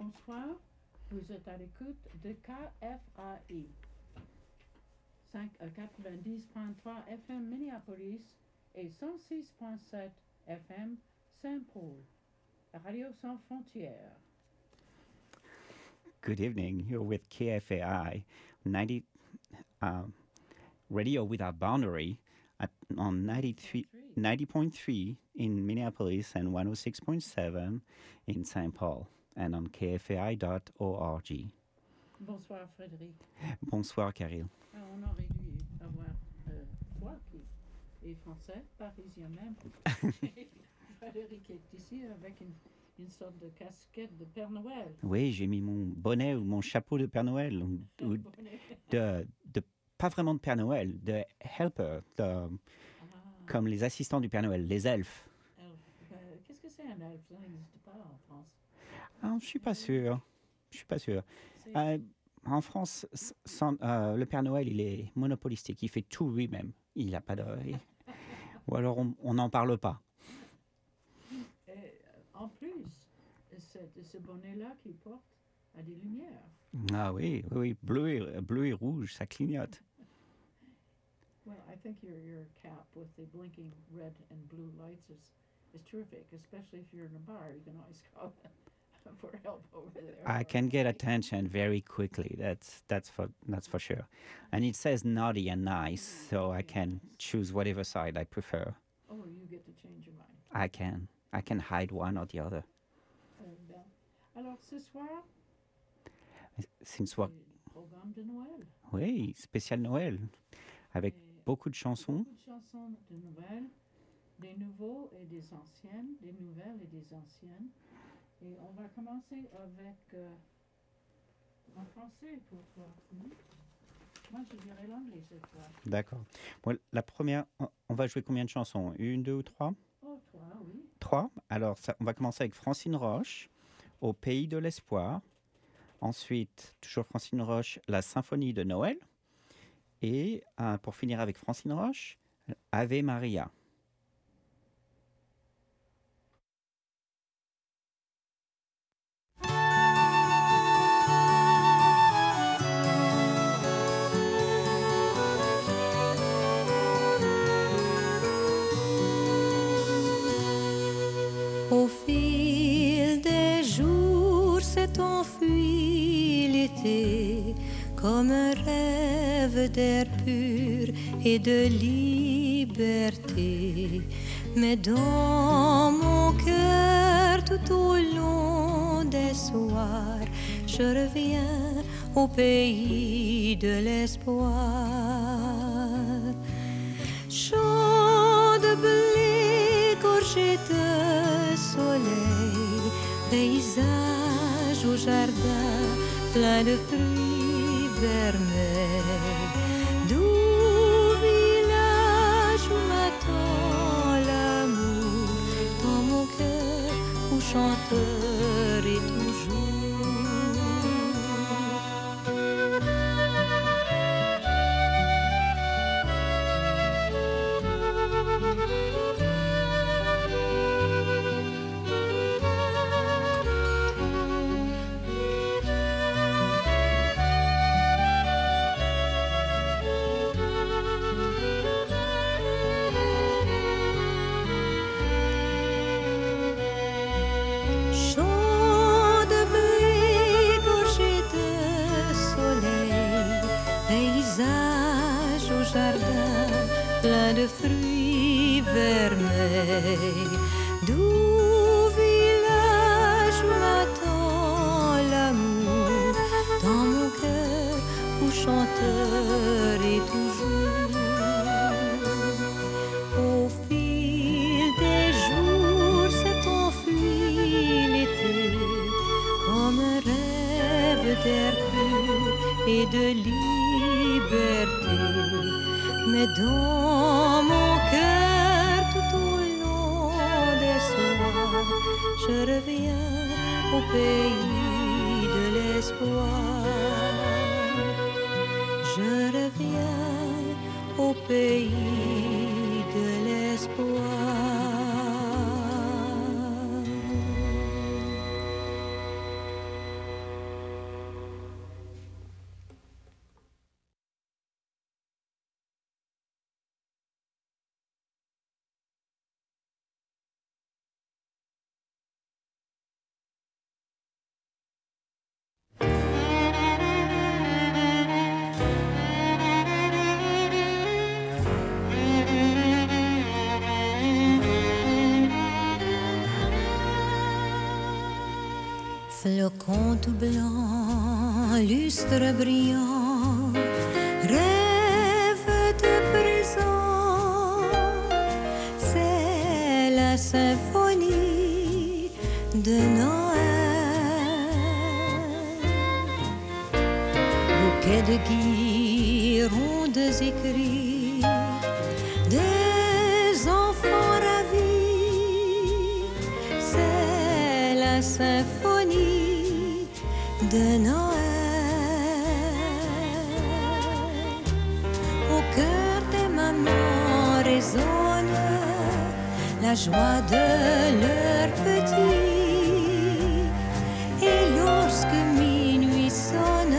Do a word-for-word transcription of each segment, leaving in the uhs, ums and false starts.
bonsoir. Vous êtes à l'écoute de K F A I quatre-vingt-dix virgule trois F M Minneapolis et cent six virgule sept F M Saint-Paul. Radio Sans Frontières. Good evening. You're with K F A I ninety uh, Radio Without Boundary at, on ninety-three, ninety point three in Minneapolis and one oh six point seven in Saint Paul and on k f a i dot org. Bonsoir Frédéric. Bonsoir Karil. Alors, on aurait dû avoir euh, toi qui est français, parisien même. Frédéric est ici avec une, une sorte de casquette de Père Noël. Oui, j'ai mis mon bonnet ou mon chapeau de Père Noël. Ou, ou de, de, pas vraiment de Père Noël, de helper, de, ah. Comme les assistants du Père Noël, les elfes. Alors, euh, qu'est-ce que c'est un elfe? Ça n'existe pas en France. Ah, je ne suis pas sûr. Je suis pas sûr. Euh, en France, sans, euh, le Père Noël, il est monopolistique. Il fait tout lui-même. Il n'a pas de... Ou alors, on n'en parle pas. Et, en plus, ce bonnet-là qu'il porte a des lumières. Ah oui, oui, bleu et, bleu et rouge, ça clignote. Well, I think your your cap with the blinking red and blue lights is is terrific, especially if you're in a bar. You can always call for help over there. I can get attention very quickly. That's that's for that's for sure. And it says naughty and nice, so I can choose whatever side I prefer. Oh, you get to change your mind. I can. I can hide one or the other. Euh, bien. Alors ce soir, c'est une soirée. Programme de Noël. Oui, spécial Noël, avec Et beaucoup de chansons. Beaucoup de chansons de Noël, des nouveaux et des anciennes, des nouvelles et des anciennes. Et on va commencer avec euh, en français pour toi. Hmm? Moi, je dirais l'anglais cette fois. D'accord. Bon, la première, on va jouer combien de chansons? Une, deux ou trois? Oh, trois, oui. Trois. Alors, ça, on va commencer avec Francine Roche, Au pays de l'espoir. Ensuite, toujours Francine Roche, La symphonie de Noël. Et euh, pour finir avec Francine Roche, Ave Maria. Au fil des jours s'est enfui l'été comme un rêve d'air pur et de liberté. Mais dans mon cœur tout au long des soirs, je reviens au pays de l'espoir. Champs de blé gorgés de soleil, paysage au jardin plein de fruits vermeils, doux village où m'attend l'amour, dans mon cœur où chanterai toujours. Plein de fruits vermeils, doux village où m'attend l'amour, dans mon cœur où chanterai toujours. Au fil des jours s'est enfui l'été, comme un rêve d'air pur et de liberté. Mais dans mon cœur, tout au long des soirs, je reviens au pays de l'espoir. Je reviens au pays de l'espoir. Flocon tout blanc, lustre brillant, rêve de présent, c'est la symphonie de Noël. Bouquet de guirlandes écrits, des enfants ravis, c'est la symphonie de Noël. Au cœur des mamans résonne la joie de leurs petits, et lorsque minuit sonne,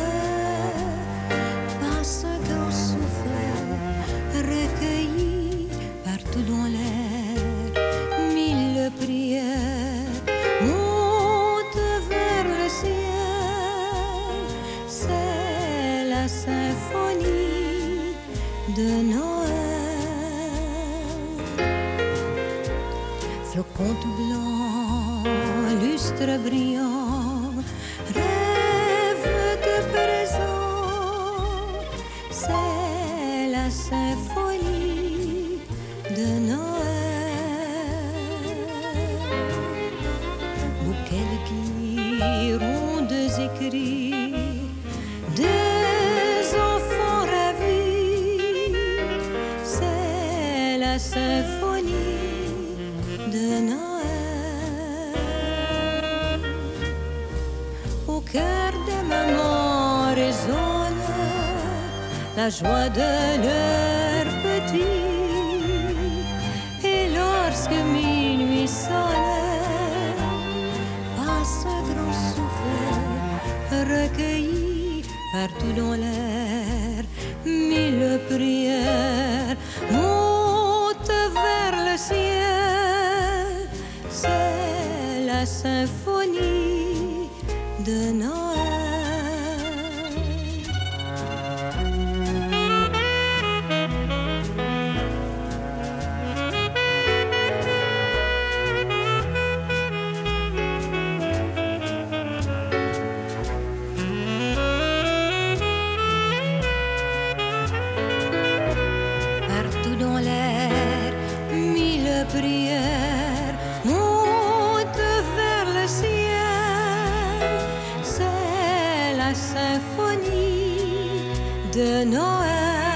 passe un grand souffle recueilli partout dans l'air. Mille prières montent vers le ciel, c'est la symphonie de Noël. Flocon tout blanc, lustre brillant, rêve de présent, c'est la symphonie de Noël. Bouquet de guirlandes écrits, des enfants ravis, c'est la symphonie de Noël. Au cœur des mamans résonne la joie de leurs petits, et lorsque minuit sonne, passe un grand souffle recueilli partout dans l'air. Mille prières montent vers le ciel, c'est la symphonie de Noël. Partout dans l'air, mille prières montent vers le ciel, c'est la symphonie de Noël.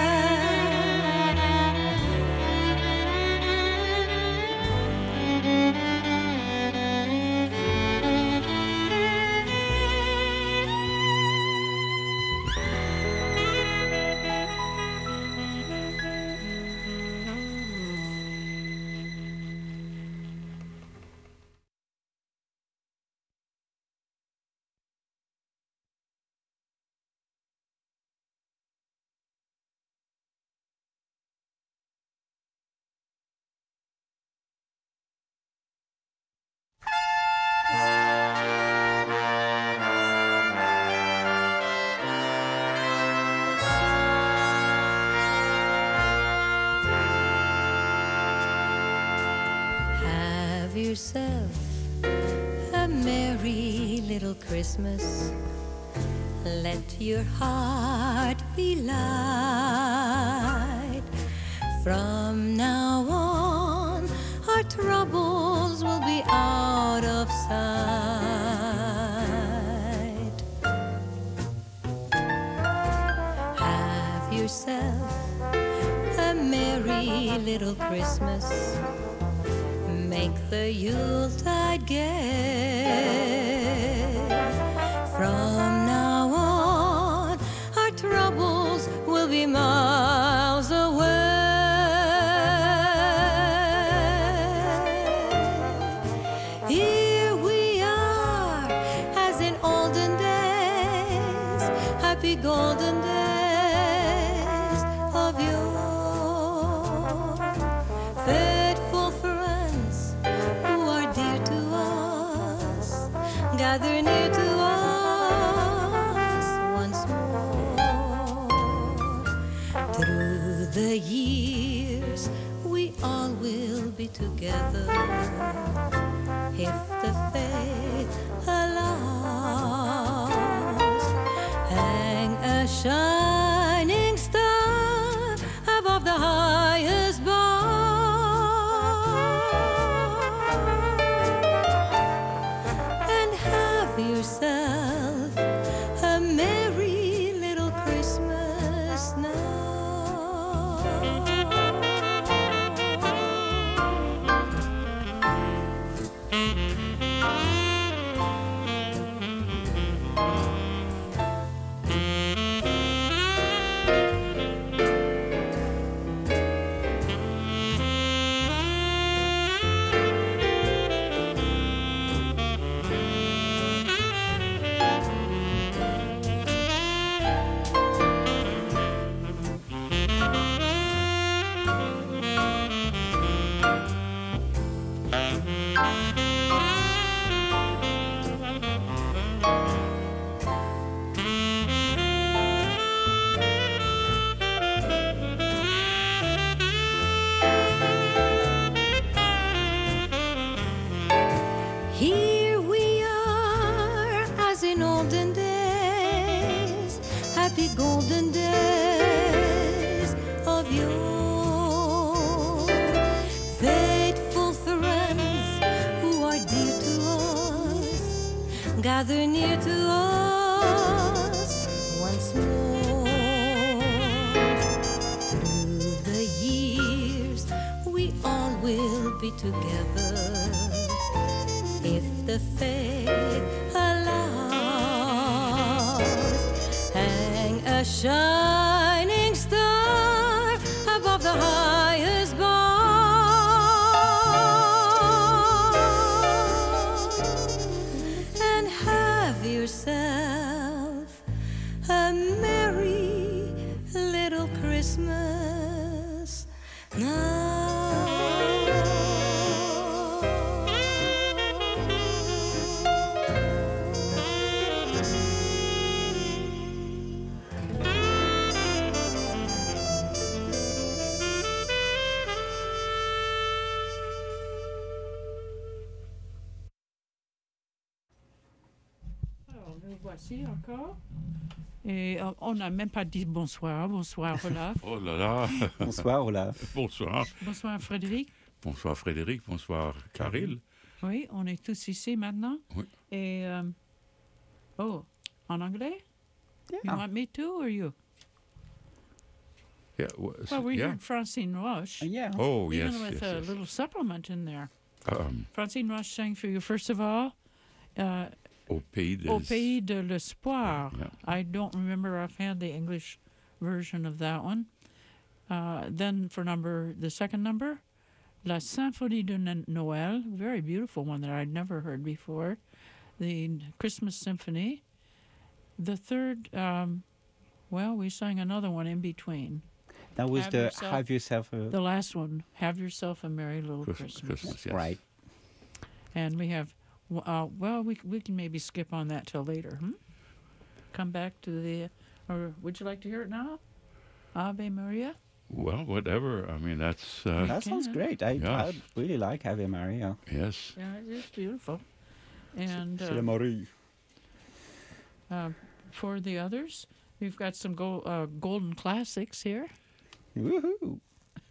Have yourself a merry little Christmas. Let your heart be light. From now on, our troubles will be out of sight. Have yourself a merry little Christmas. Make the Yuletide gay. From now on, our troubles will be miles away. Here we are, as in olden days, happy golden days of yore. Faithful friends who are dear to us, gather near to us once more. Through the years, we all will be together, if the faith allows. gather near to us once more. Through the years, we all will be together if the fate allows. Hang a shining star above the highest bar, and have yourself a merry little Christmas now. Alors, nous voici encore. Et euh, on n'a même pas dit bonsoir. Bonsoir, Olaf. Oh là là. Bonsoir, Olaf. Bonsoir. Bonsoir, Frédéric. Bonsoir Frédéric, bonsoir Caril. Oui, on est tous ici maintenant. Oui. Et, euh, oh, en anglais? You Yeah. want me to or you? Yeah, w- Well, we yeah. heard Francine Roche. Uh, yeah. Oh, yes, Even with yes, a yes. little supplement in there. Um, Francine Roche sang for you, first of all, uh, Au pays des... Au Pays de l'Espoir. Yeah. I don't remember offhand the English version of that one. Uh, then for number, the second number, La Symphonie de N- Noël, very beautiful one that I'd never heard before. The Christmas Symphony. The third, um, well, we sang another one in between. That was Have the yourself- Have Yourself a... The last one, Have Yourself a Merry Little Christmas, Christmas. Christmas, yes. Right. And we have, w- uh, well, we, we can maybe skip on that till later. Hmm? Come back to the, or would you like to hear it now? Ave Maria? Well, whatever. I mean, that's... Uh, That sounds can. great. I, Yes. I really like Ave Maria. yes. Yeah, it is beautiful. And C'est la uh, Marie. uh, for the others, we've got some go- uh, golden classics here. Woohoo!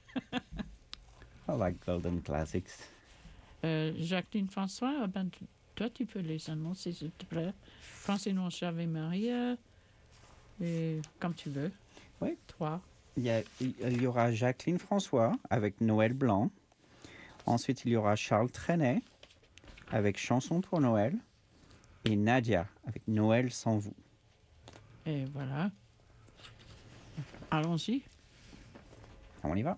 I like golden classics. Euh, Jacqueline François, ah ben, t- toi, tu peux les annoncer, s'il te plaît. Francine Roche, Ave Maria, et comme tu veux. Oui. Toi. Il y, a- il y aura Jacqueline François avec Noël Blanc. Ensuite, il y aura Charles Trenet avec Chanson pour Noël. Et Nadia avec Noël sans vous. Et voilà. Allons-y. On y va?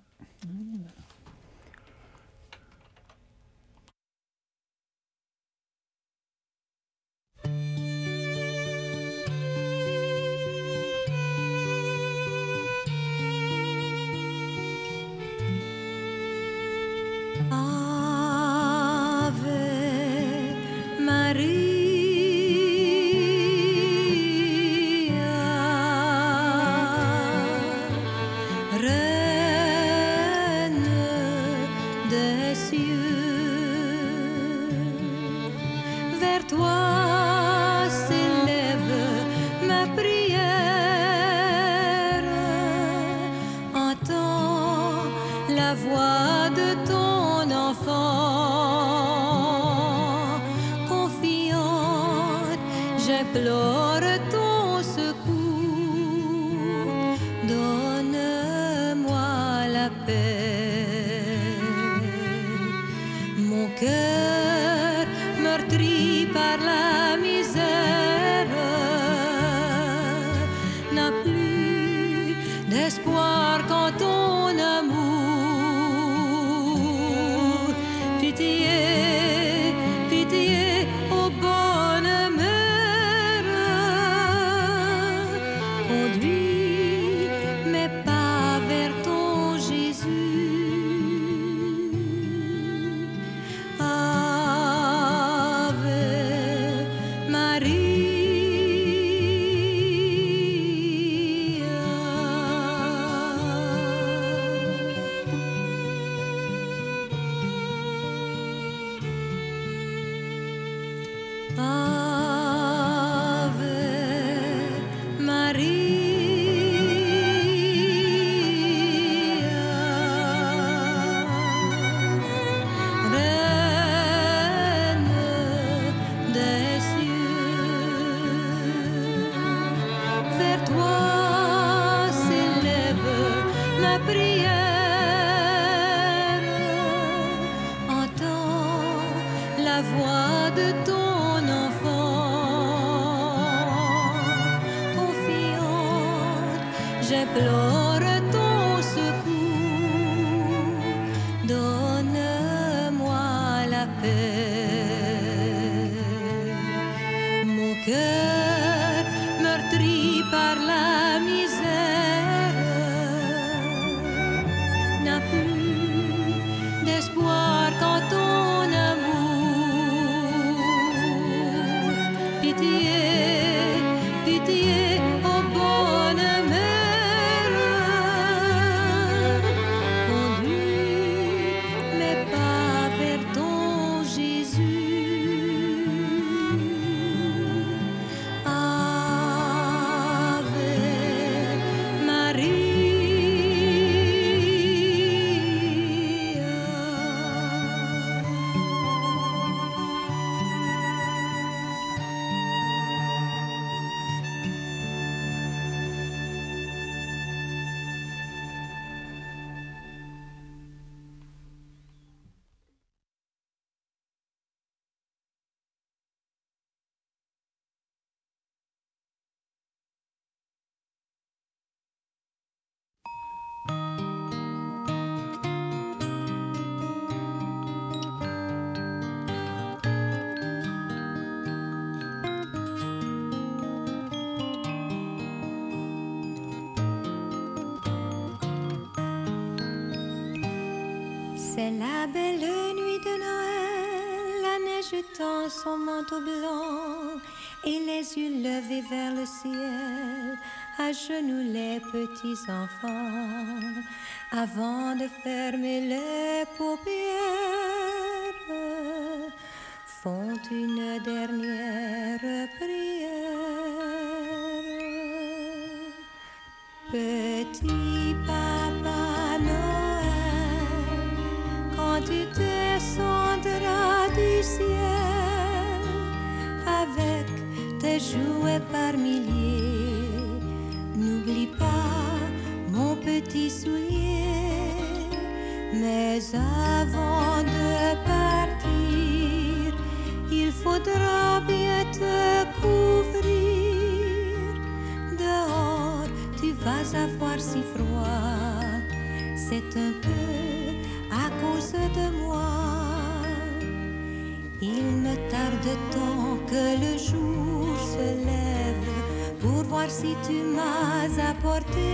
Ave Maria, Reine des cieux, vers toi s'élève ma prière. Entends la voix de ton enfant, confiante, j'implore ton secours. Donne-moi la paix. Mon cœur meurtri par la misère n'a plus d'espoir qu'en ton amour. Pitié, pitié, ô bonne mère, conduis mes pas vers ton Jésus. Ave la voix de ton enfant. Confiante, j'implore ton secours. Donne-moi la paix. Mon cœur meurtri par la misère n'a plus d'espoir qu'en ton amour. Pitié, pitié, ô bonne mère, conduis mes pas vers ton Jésus. Ave Maria. C'est la belle nuit de Noël, la neige tend son manteau blanc et les yeux levés vers le ciel, à genoux les petits enfants, avant de fermer les paupières, font une dernière prière. Petit papa Noël, quand tu descendras du ciel avec tes jouets par milliers, n'oublie pas mon petit soulier. Mais avant de partir, il faudra bien te couvrir. Dehors, tu vas avoir si froid, c'est un peu à cause de moi. Il me tarde tant que le jour se lève pour voir si tu m'as apporté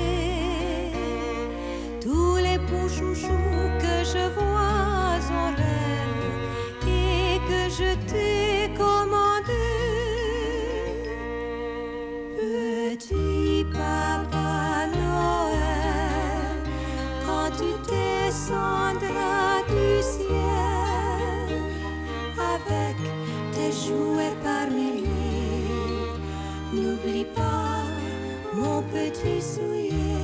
tous les beaux chouchous que je vois en rêve et que je t'ai commandé. Petit papa Noël, quand tu descendras du ciel avec tes jouets par milliers, n'oublie pas mon petit soulier.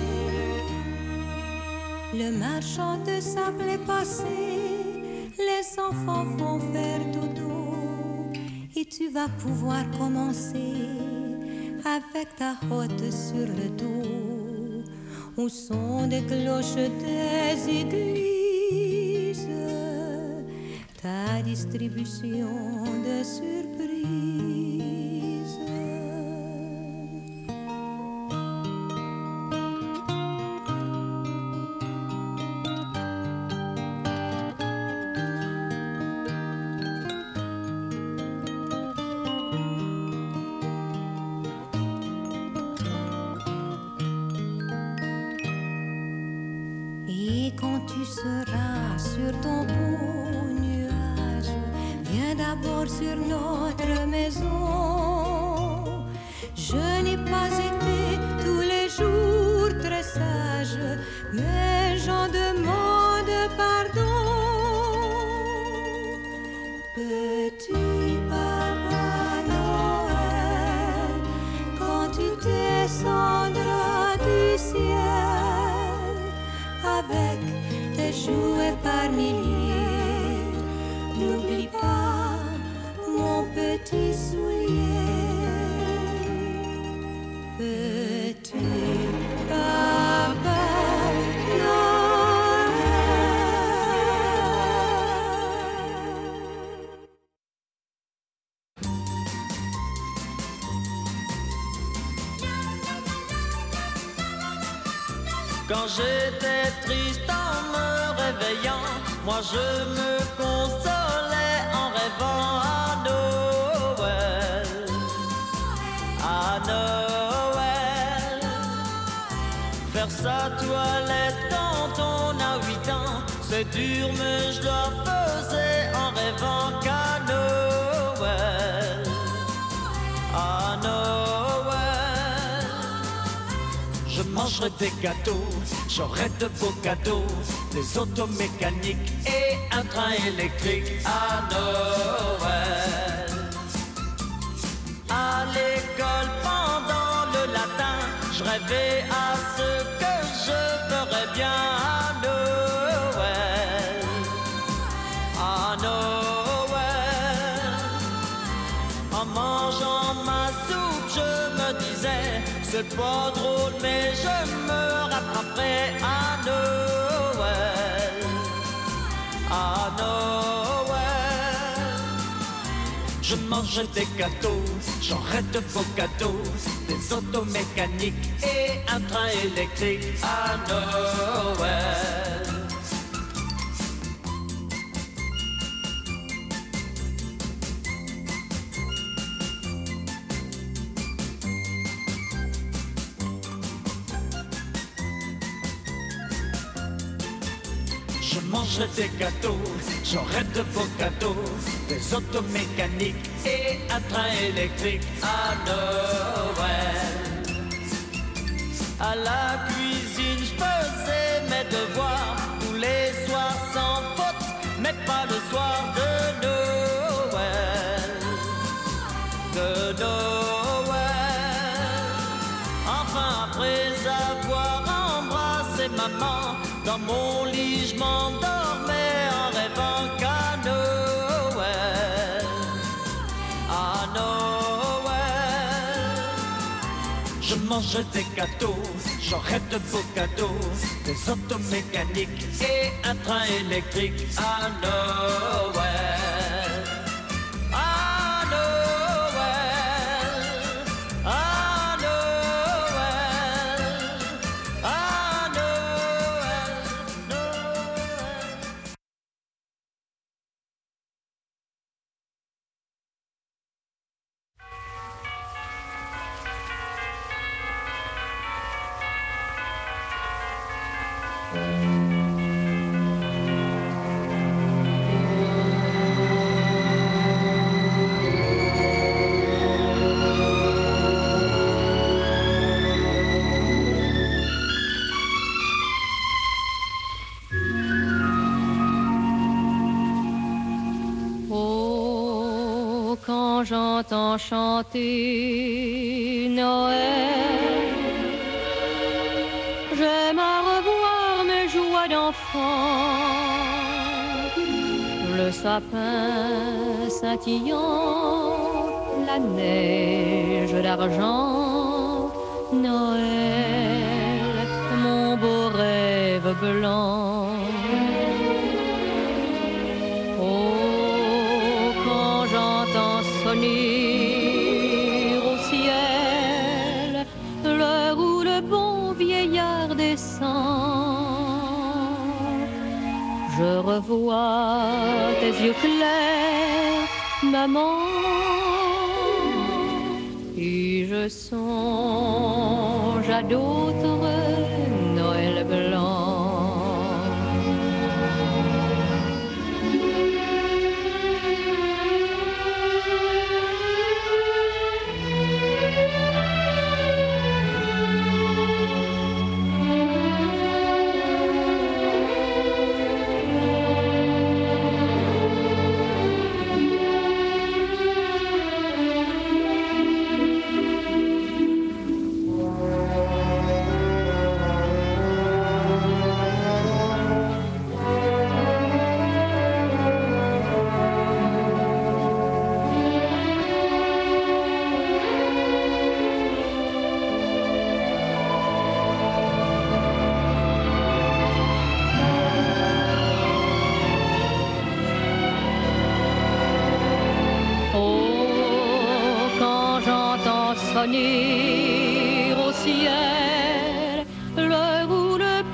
Le marchand de sable est passé, les enfants vont faire dodo et tu vas pouvoir commencer avec ta hotte sur le dos, au son des cloches des églises, ta distribution de surprises. Et quand tu seras sur ton beau nuage, viens d'abord sur notre maison. Je n'ai pas été tous les jours très sage, mais j'en demande pardon. Petit papa Noël, quand tu descendras du ciel avec tes jouets par milliers, n'oublie pas mon petit soulier. Petit papa Noël. Quand j'étais triste en me réveillant, moi je me consolais en rêvant à Noël, à Noël. Faire sa toilette quand on a huit ans, c'est dur mais je la faisais en rêvant qu'à Noël, à Noël. Je mangerai des gâteaux, j'aurai de beaux cadeaux, des autos mécaniques et un train électrique à Noël. À l'école pendant le latin, je rêvais à ce que je ferais bien à Noël, à Noël. En mangeant ma soupe, je me disais, c'est pas drôle mais je me rattraperai à Noël, à Noël. Je mangerai des gâteaux, j'aurai de beaux cadeaux, des autos mécaniques et un train électrique à Noël. Je mangerai des gâteaux, j'aurai de beaux cadeaux, des autos mécaniques et un train électrique à Noël. À la cuisine, je faisais mes devoirs tous les soirs sans faute, mais pas le soir de Noël, de Noël. Enfin, après avoir embrassé maman, dans mon lit, je m'endormais en rêvant qu'à Noël, à Noël. Je mangerai des gâteaux, j'aurai de beaux cadeaux, des autos mécaniques et un train électrique à Noël, à Noël, à Noël, à Noël, Noël. Oh, quand j'entends chanter Noël, j'aime à revoir mes joies d'enfant, le sapin scintillant, la neige d'argent, Noël, mon beau rêve blanc. Oh, quand j'entends sonner au ciel l'heure où le bon vieillard descend, je revois tes yeux clairs, maman, et je songe à d'autres Noël blancs. sonner au ciel l'heure où le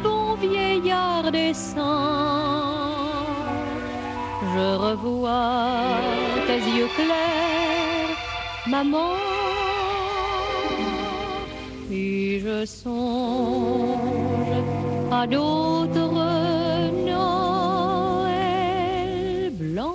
temps, je revois tes yeux clairs, maman, et je songe à d'autres Noëls blancs.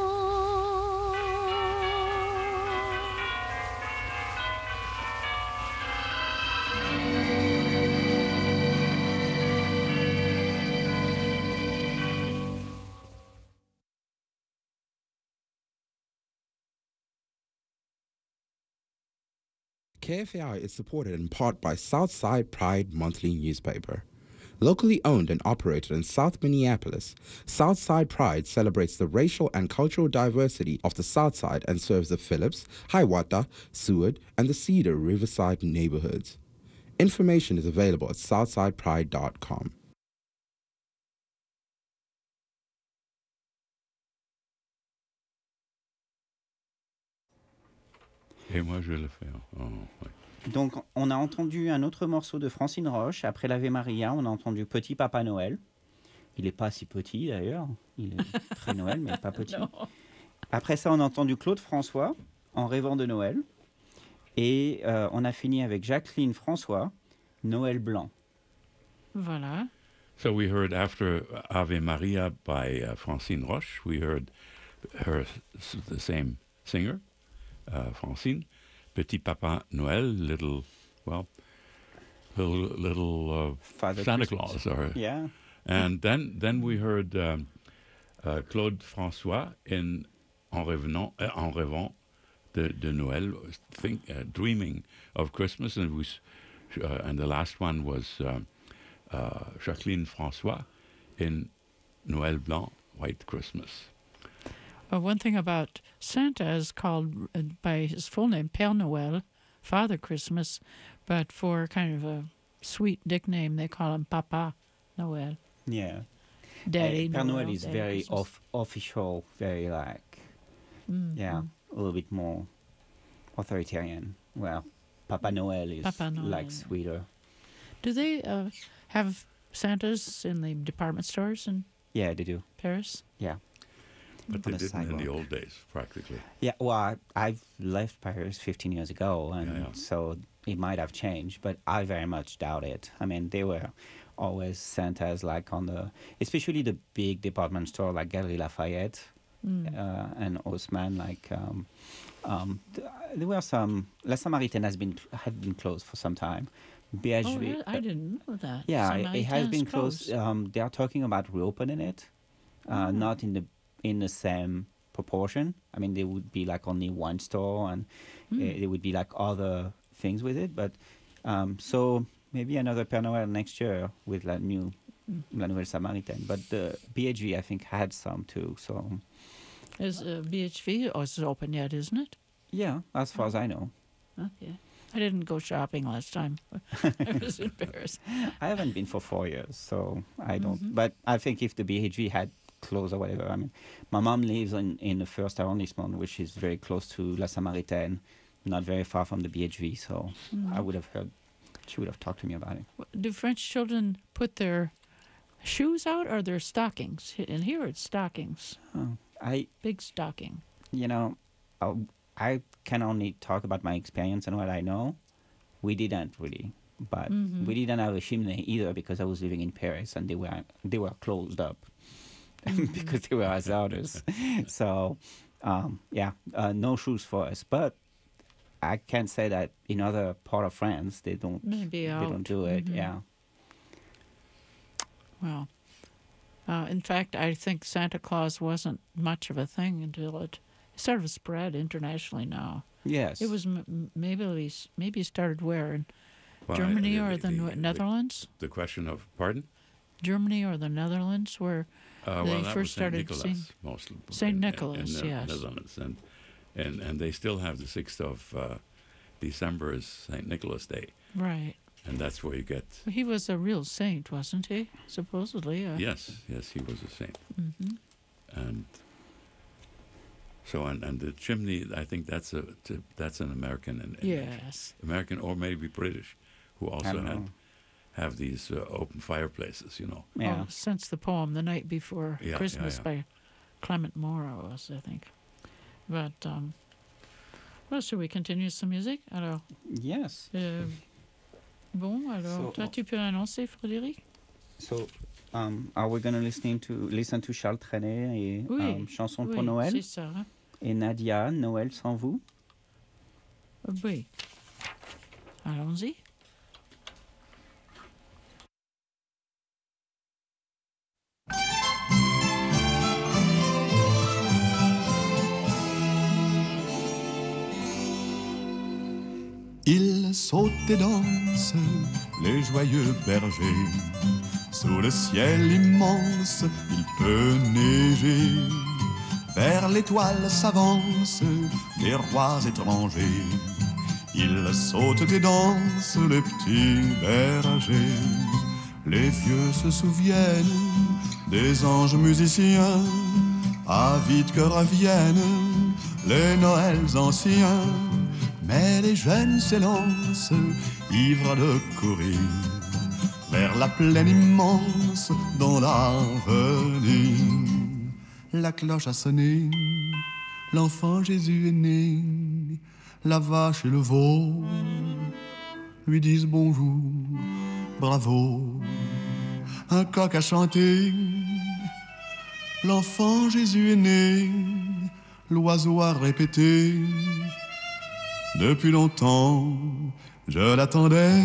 K F A I is supported in part by Southside Pride monthly newspaper. Locally owned and operated in South Minneapolis, Southside Pride celebrates the racial and cultural diversity of the Southside and serves the Phillips, Hiawatha, Seward, and the Cedar Riverside neighborhoods. Information is available at southside pride dot com. Et moi, je vais le faire. Oh, ouais. Donc, on a entendu un autre morceau de Francine Roche. Après l'Ave Maria, on a entendu Petit Papa Noël. Il n'est pas si petit, d'ailleurs. Il est très Noël, mais pas petit. Non. Après ça, on a entendu Claude François, En rêvant de Noël. Et euh, on a fini avec Jacqueline François, Noël blanc. Voilà. So we heard after Ave Maria by uh, Francine Roche, we heard her, the same singer, uh, Francine, Petit Papa Noël, little, well, little, little uh, Father Santa Christmas. Claus. Or, Yeah. And then, then we heard um, uh, Claude François in En rêvant, uh, en rêvant de, de Noël, think, uh, dreaming of Christmas, and we, s- uh, and the last one was um, uh, Jacqueline François in Noël Blanc, White Christmas. Uh, one thing about Santa is called uh, by his full name, Père Noël, Father Christmas, but for kind of a sweet nickname, they call him Papa Noël, Yeah. Daddy Uh, Père Noël. Noël is Daddy very Christmas. off, official, very like, Mm, yeah, mm. a little bit more authoritarian. Well, Papa Noël is Papa Noël, like yeah. sweeter. Do they uh, have Santas in the department stores in Yeah, they do. Paris? Yeah. But On they the didn't in the sidewalk. old days, practically. Yeah, well, I, I've left Paris fifteen years ago, and Yeah, yeah. so it might have changed, but I very much doubt it. I mean, they were always Santas like on the, especially the big department store like Galerie Lafayette Mm. uh, and Haussmann. Like, um, um, th- there were some. La Samaritaine has been had been closed for some time. B H V. Oh, really? I didn't know that. Yeah, it, it has Samaritain's been closed. Um, they are talking about reopening it, uh, Ah. not in the in the same proportion. I mean, there would be like only one store, and Hmm. uh, there would be like other things with it. But um, so maybe another Père Noël next year with la new Mm. La Nouvelle Samaritaine. But the B H V, I think, had some too. So Is uh, B H V oh, it's open yet, isn't it? yeah, as far as I know, Okay. I didn't go shopping last time I was in Paris. I haven't been for four years, so I don't. Mhm. But I think if the B H V had closed or whatever, I mean, my mom lives in, in the first arrondissement, which is very close to La Samaritaine, not very far from the B H V. So Mm-hmm. I would have heard, she would have talked to me about it. Do French children put their shoes out or their stockings? And here it's stockings, Oh, I, big stocking. you know, I, I can only talk about my experience and what I know. We didn't really, but Mhm. we didn't have a chimney either because I was living in Paris and they were they were closed up because they were hazardous. So, um, yeah, uh, no shoes for us. But I can say that in other part of France they don't Maybe they out. don't do it. Mhm. Yeah. Well, uh, in fact, I think Santa Claus wasn't much of a thing until it sort of spread internationally now. Yes. It was m- m- maybe at least- maybe started where in Well, Germany I- or the, the, N- Netherlands? The question of, pardon? Germany or the Netherlands where Uh, They well, that first was Saint started Nicholas, seeing- mostly. Saint in- in- Nicholas, in the yes. Netherlands. And, and, and they still have the sixth of uh, December as Saint Nicholas Day. right. And that's where you get, He was a real saint, wasn't he? Supposedly. Uh, yes, yes, he was a saint. hmm And so, and, and the chimney, I think that's a that's an American and Yes. American or maybe British, who I also don't had know. have these uh, open fireplaces, you know. Yeah. Oh, since the poem "The Night Before Yeah, yeah, Christmas" yeah. by Clement Moreau, I think. But um, well, should we continue some music? Alors, Yes. euh, bon, alors, So- toi, tu peux annoncer, Frédéric? So, um, are we gonna listening to listen to Charles Trenet et Oui, um, chanson oui, pour Noël c'est ça. Hein? et Nadia, Noël sans vous? Oui. Allons-y. Ils sautent et dansent, les joyeux bergers. Sous le ciel immense, il peut neiger. Vers l'étoile s'avancent des rois étrangers. Ils sautent et dansent, les petits bergers. Les vieux se souviennent des anges musiciens. Pas vite que reviennent les Noëls anciens. Mais les jeunes s'élancent, ivres de courir, vers la plaine immense dans l'avenir. La cloche a sonné, l'enfant Jésus est né. La vache et le veau lui disent bonjour, bravo. Un coq a chanté, l'enfant Jésus est né. L'oiseau a répété, depuis longtemps, je l'attendais.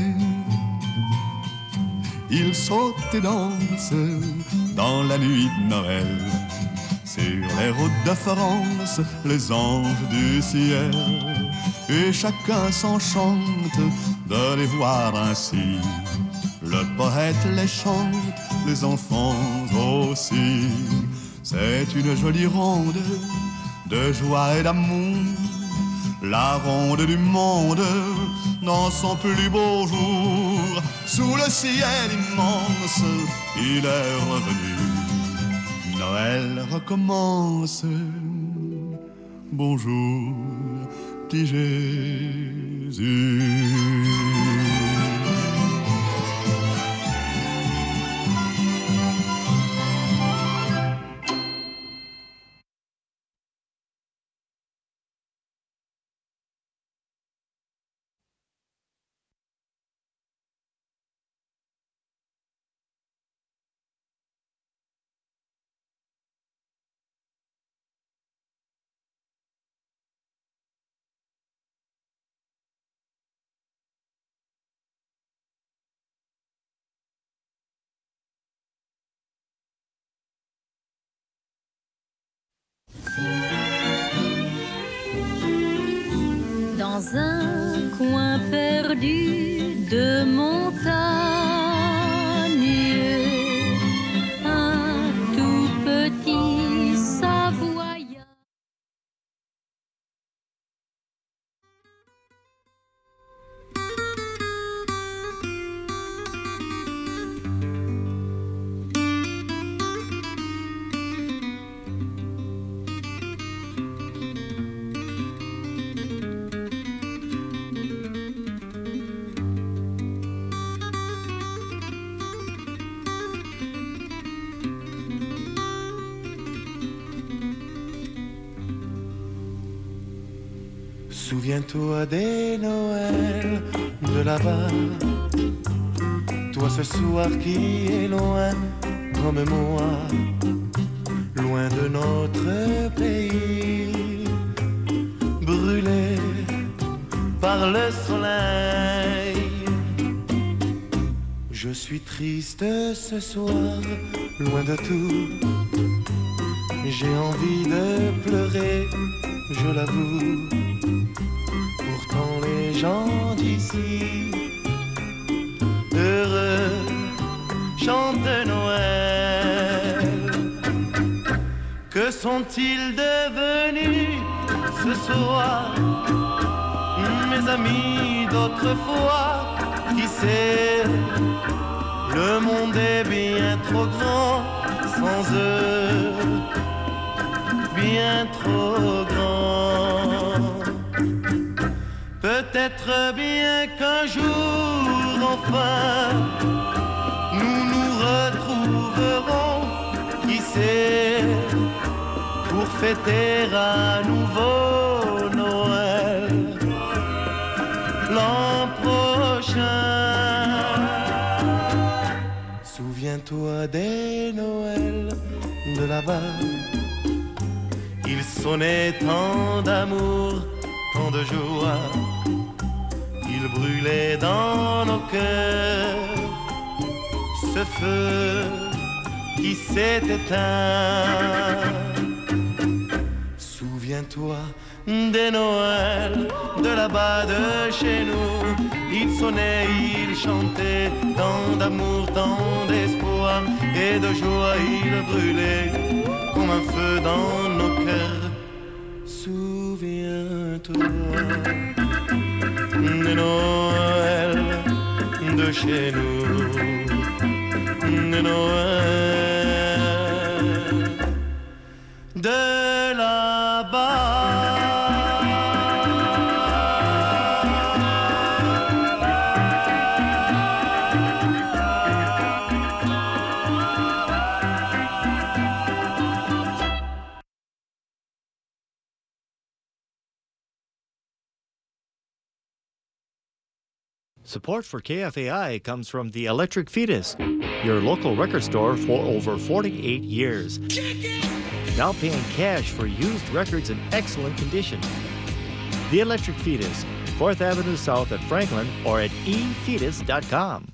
Il saute et danse dans la nuit de Noël. Sur les routes de France, les anges du ciel. Et chacun s'enchante de les voir ainsi. Le poète les chante, les enfants aussi. C'est une jolie ronde de joie et d'amour. La ronde du monde dans son plus beau jour. Sous le ciel immense, il est revenu. Noël recommence. Bonjour, dit Jésus. Dans un coin perdu de montagne, un tout petit Savoyard. Souviens-toi des Noëls de là-bas, toi ce soir qui est loin comme moi, loin de notre pays, brûlé par le soleil. Je suis triste ce soir, loin de tout, j'ai envie de pleurer, je l'avoue. Pourtant les gens d'ici, heureux, chantent Noël. Que sont-ils devenus ce soir, mes amis d'autrefois? Qui sait, le monde est bien trop grand sans eux, bien trop grand. Peut-être bien qu'un jour enfin trouverons, qui sait, pour fêter à nouveau Noël l'an prochain. Souviens-toi des Noëls de là-bas, il sonnait tant d'amour, tant de joie, il brûlait dans nos cœurs ce feu qui s'est éteint. Souviens-toi des Noëls de là-bas de chez nous, il sonnait, il chantait tant d'amour, tant d'espoir et de joie, il brûlait comme un feu dans nos cœurs. Souviens-toi des Noëls de chez nous, des Noëls de là-bas. Support for K F A I comes from the Electric Fetus, your local record store for over forty-eight years. Now paying cash for used records in excellent condition. The Electric Fetus, fourth Avenue South at Franklin or at e fetus dot com.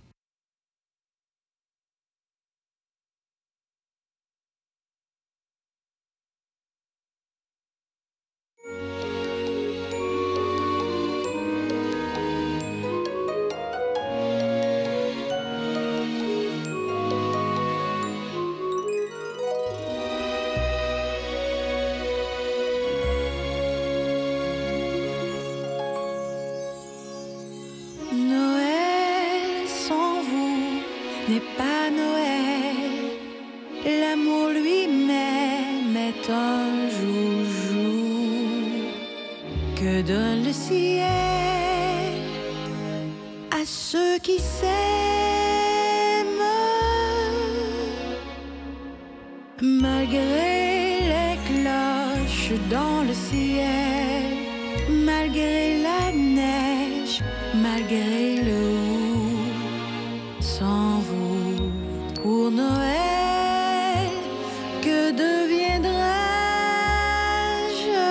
Noël sans vous n'est pas Noël. L'amour lui-même est un joujou que donne le ciel à ceux qui s'aiment. Malgré les cloches dans le ciel, malgré la neige, malgré le houx, sans vous pour Noël, que deviendrais-je?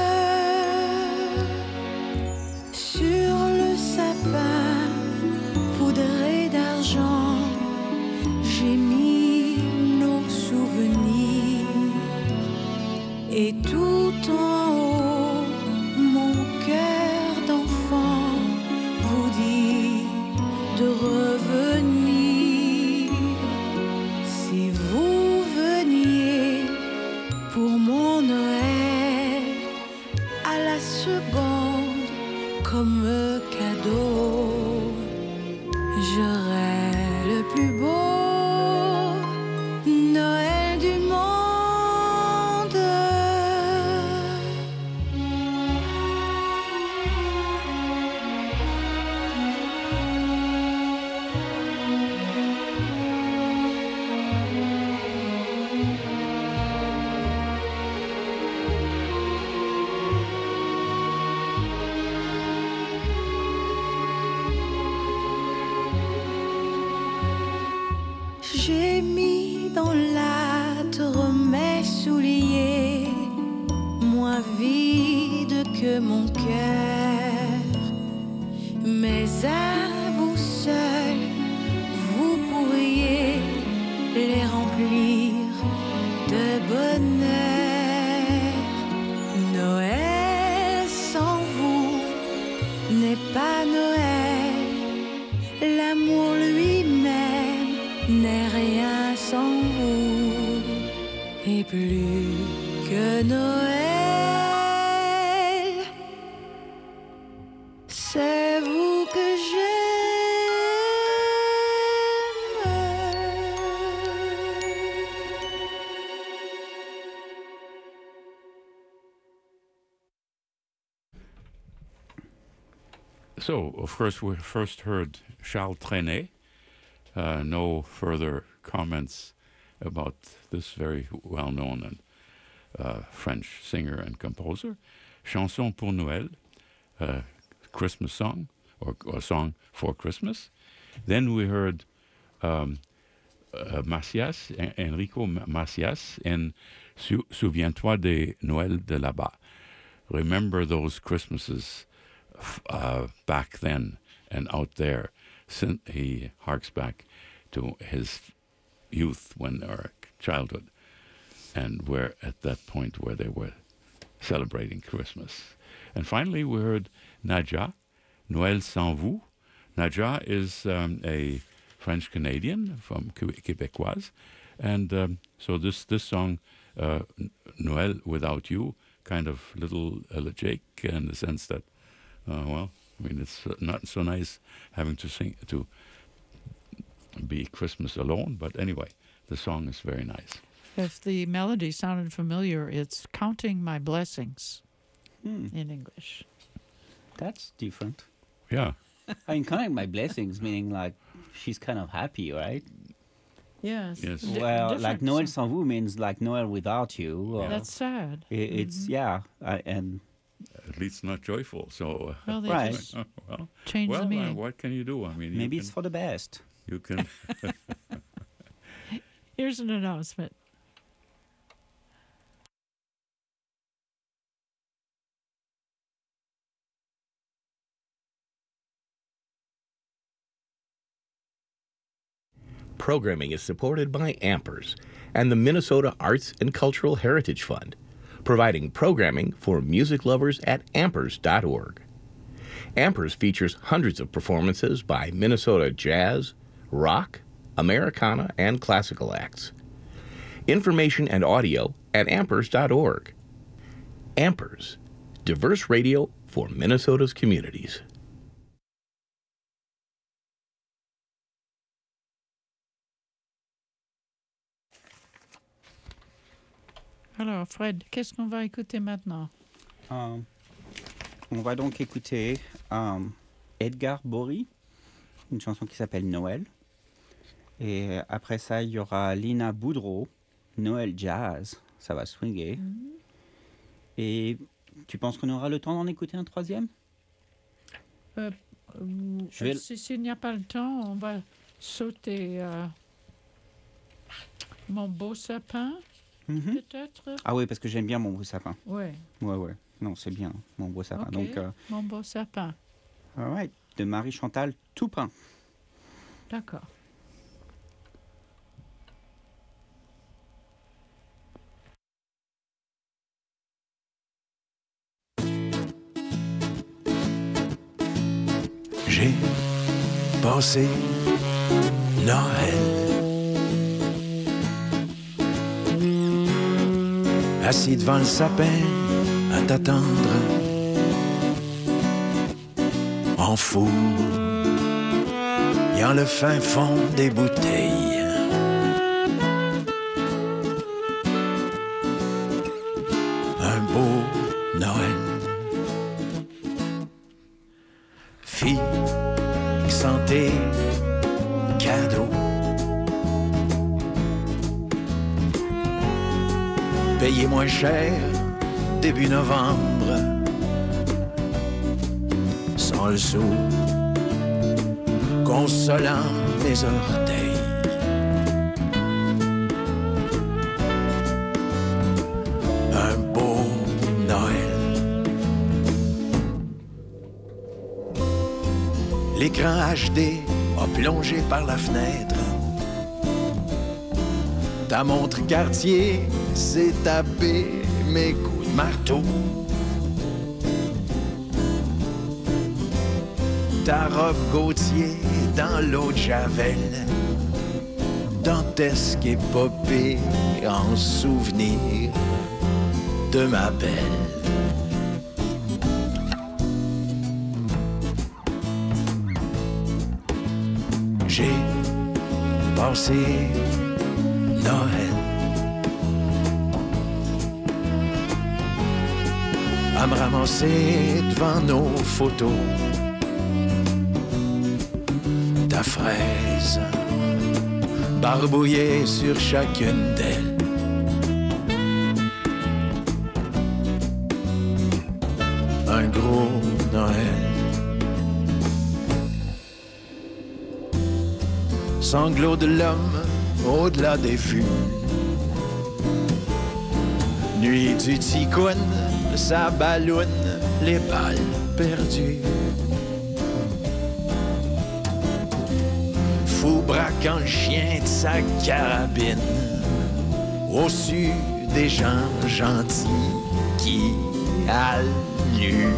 Sur le sapin poudré d'argent, j'ai mis nos souvenirs, et tout en haut, mon cœur d'enfant vous dit de revenir. Si vous veniez pour mon Noël à la seconde comme cadeau, j'aurais le plus beau Noël du monde. J'ai mis dans l'âtre mes souliers, moins vides que mon cœur, mais à vous seul, vous pourriez les remplir de bonheur. Noël sans vous n'est pas Noël, l'amour lui-même n'est rien sans vous, et plus que Noël, c'est vous que So, of course, we first heard Charles Trenet. Uh, no further comments about this very well-known and uh, French singer and composer. Chanson pour Noël, uh, Christmas song, or, or song for Christmas. Then we heard um, uh, Macias, Enrico Macias, in Sou- Souviens-toi des Noëls de là-bas. Remember those Christmases uh, back then and out there. He harks back to his youth when or childhood, and we're at that point where they were celebrating Christmas. And finally, we heard Nadja, Noël sans vous. Nadja is um, a French Canadian from Québécoise, and um, so this this song, uh, Noël without you, kind of little elegiac in the sense that, uh, well, I mean, it's not so nice having to sing to be Christmas alone, but anyway, the song is very nice. If the melody sounded familiar, it's Counting My Blessings Hmm. in English. That's different. Yeah. I mean, counting my blessings, meaning like she's kind of happy, right? Yes. Yes. Di- Well, like different Noël song. sans vous means like Noël without you. or That's sad. i- It's, yeah, I, and At least not joyful. So, uh, Well, they Right. just uh, well, change well the uh, meaning. what can you do? I mean, maybe you it's can, for the best. you can. Here's an announcement. Programming is supported by Ampers and the Minnesota Arts and Cultural Heritage Fund, providing programming for music lovers at ampers dot org. Ampers features hundreds of performances by Minnesota jazz, rock, Americana, and classical acts. Information and audio at ampers dot org. Ampers, diverse radio for Minnesota's communities. Alors, Fred, qu'est-ce qu'on va écouter maintenant? Um, on va donc écouter um, Edgar Bory, une chanson qui s'appelle Noël. Et après ça, il y aura Lina Boudreau, Noël Jazz. Ça va swinguer. Et tu penses qu'on aura le temps d'en écouter un troisième? Euh, euh, Je vais- si- S'il n'y a pas le temps, on va sauter euh, Mon beau sapin, Mhm. peut-être? Ah oui, parce que j'aime bien Mon beau sapin. Oui. Ouais, ouais. Non, c'est bien, Mon beau sapin. Ok, Donc, euh, Mon beau sapin. all right, de Marie-Chantal Toupin. D'accord. J'ai passé Noël assis devant le sapin à t'attendre en fou dans le fin fond des bouteilles. Un beau Noël. Fille, santé, cadeau. Payez moins cher, début novembre, sans le sou, consolant mes orteils. Un beau Noël. L'écran H D a plongé par la fenêtre. Ta montre Cartier s'est tapé mes coups de marteau. Ta robe Gautier dans l'eau de Javel, dantesque épopée en souvenir de ma belle. J'ai passé Noël à me ramasser devant nos photos. Ta fraise barbouillé sur chacune d'elles. Un gros Noël. Sanglots de l'homme au-delà des fûts. Nuit du ticoun, sa balloune, les balles perdues. Fou braquant le chien de sa carabine au-dessus des gens gentils qui hallucinent.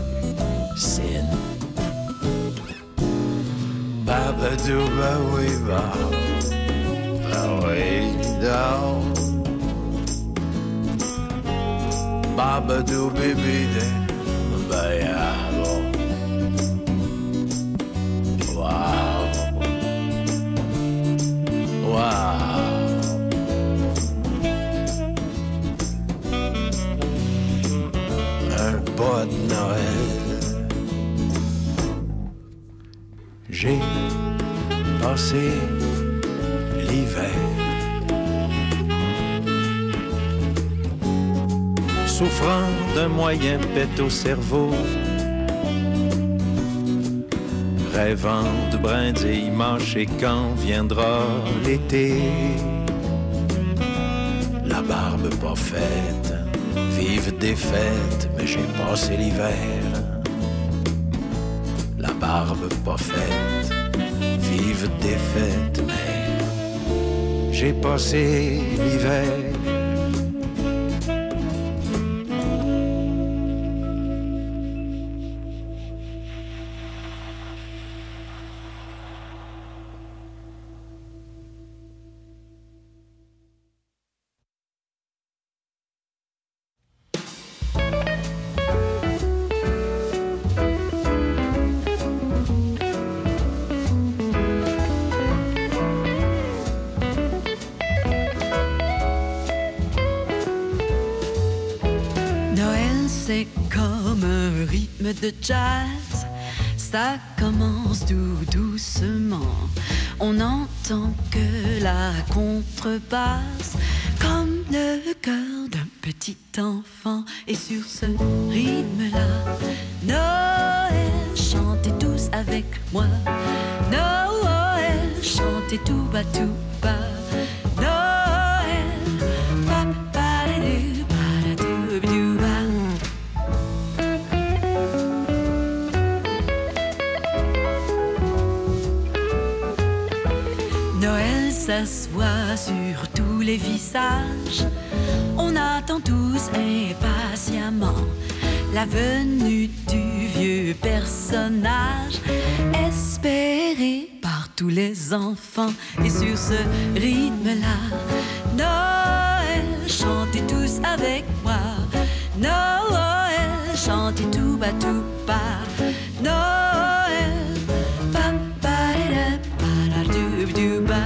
Babadou, bah oui, bah, bah oui, down. Babadou, baby, bah yeah, bon. Wow. Wow. Un bon Noël. J'ai passé l'hiver souffrant d'un moyen pet au cerveau, rêvant de brindilles mâchées quand viendra l'été. La barbe pas faite, vive des fêtes, mais j'ai passé l'hiver. La barbe pas faite, vive des fêtes, mais j'ai passé l'hiver. C'est comme un rythme de jazz, ça commence tout doucement. On n'entend que la contrebasse, comme le cœur d'un petit enfant. Et sur ce rythme-là, Noël, chantez tous avec moi. Noël, chantez tout bas, tout bas. Noël, pa pa du pa du du ba. Noël, ça se voit sur tous les visages. On attend tous impatiemment la venue du vieux personnage, espéré par tous les enfants. Et sur ce rythme-là, Noël, chantez tous avec moi. Noël, chantez tout bas, tout bas. Noël, pa pa da pa da du du ba.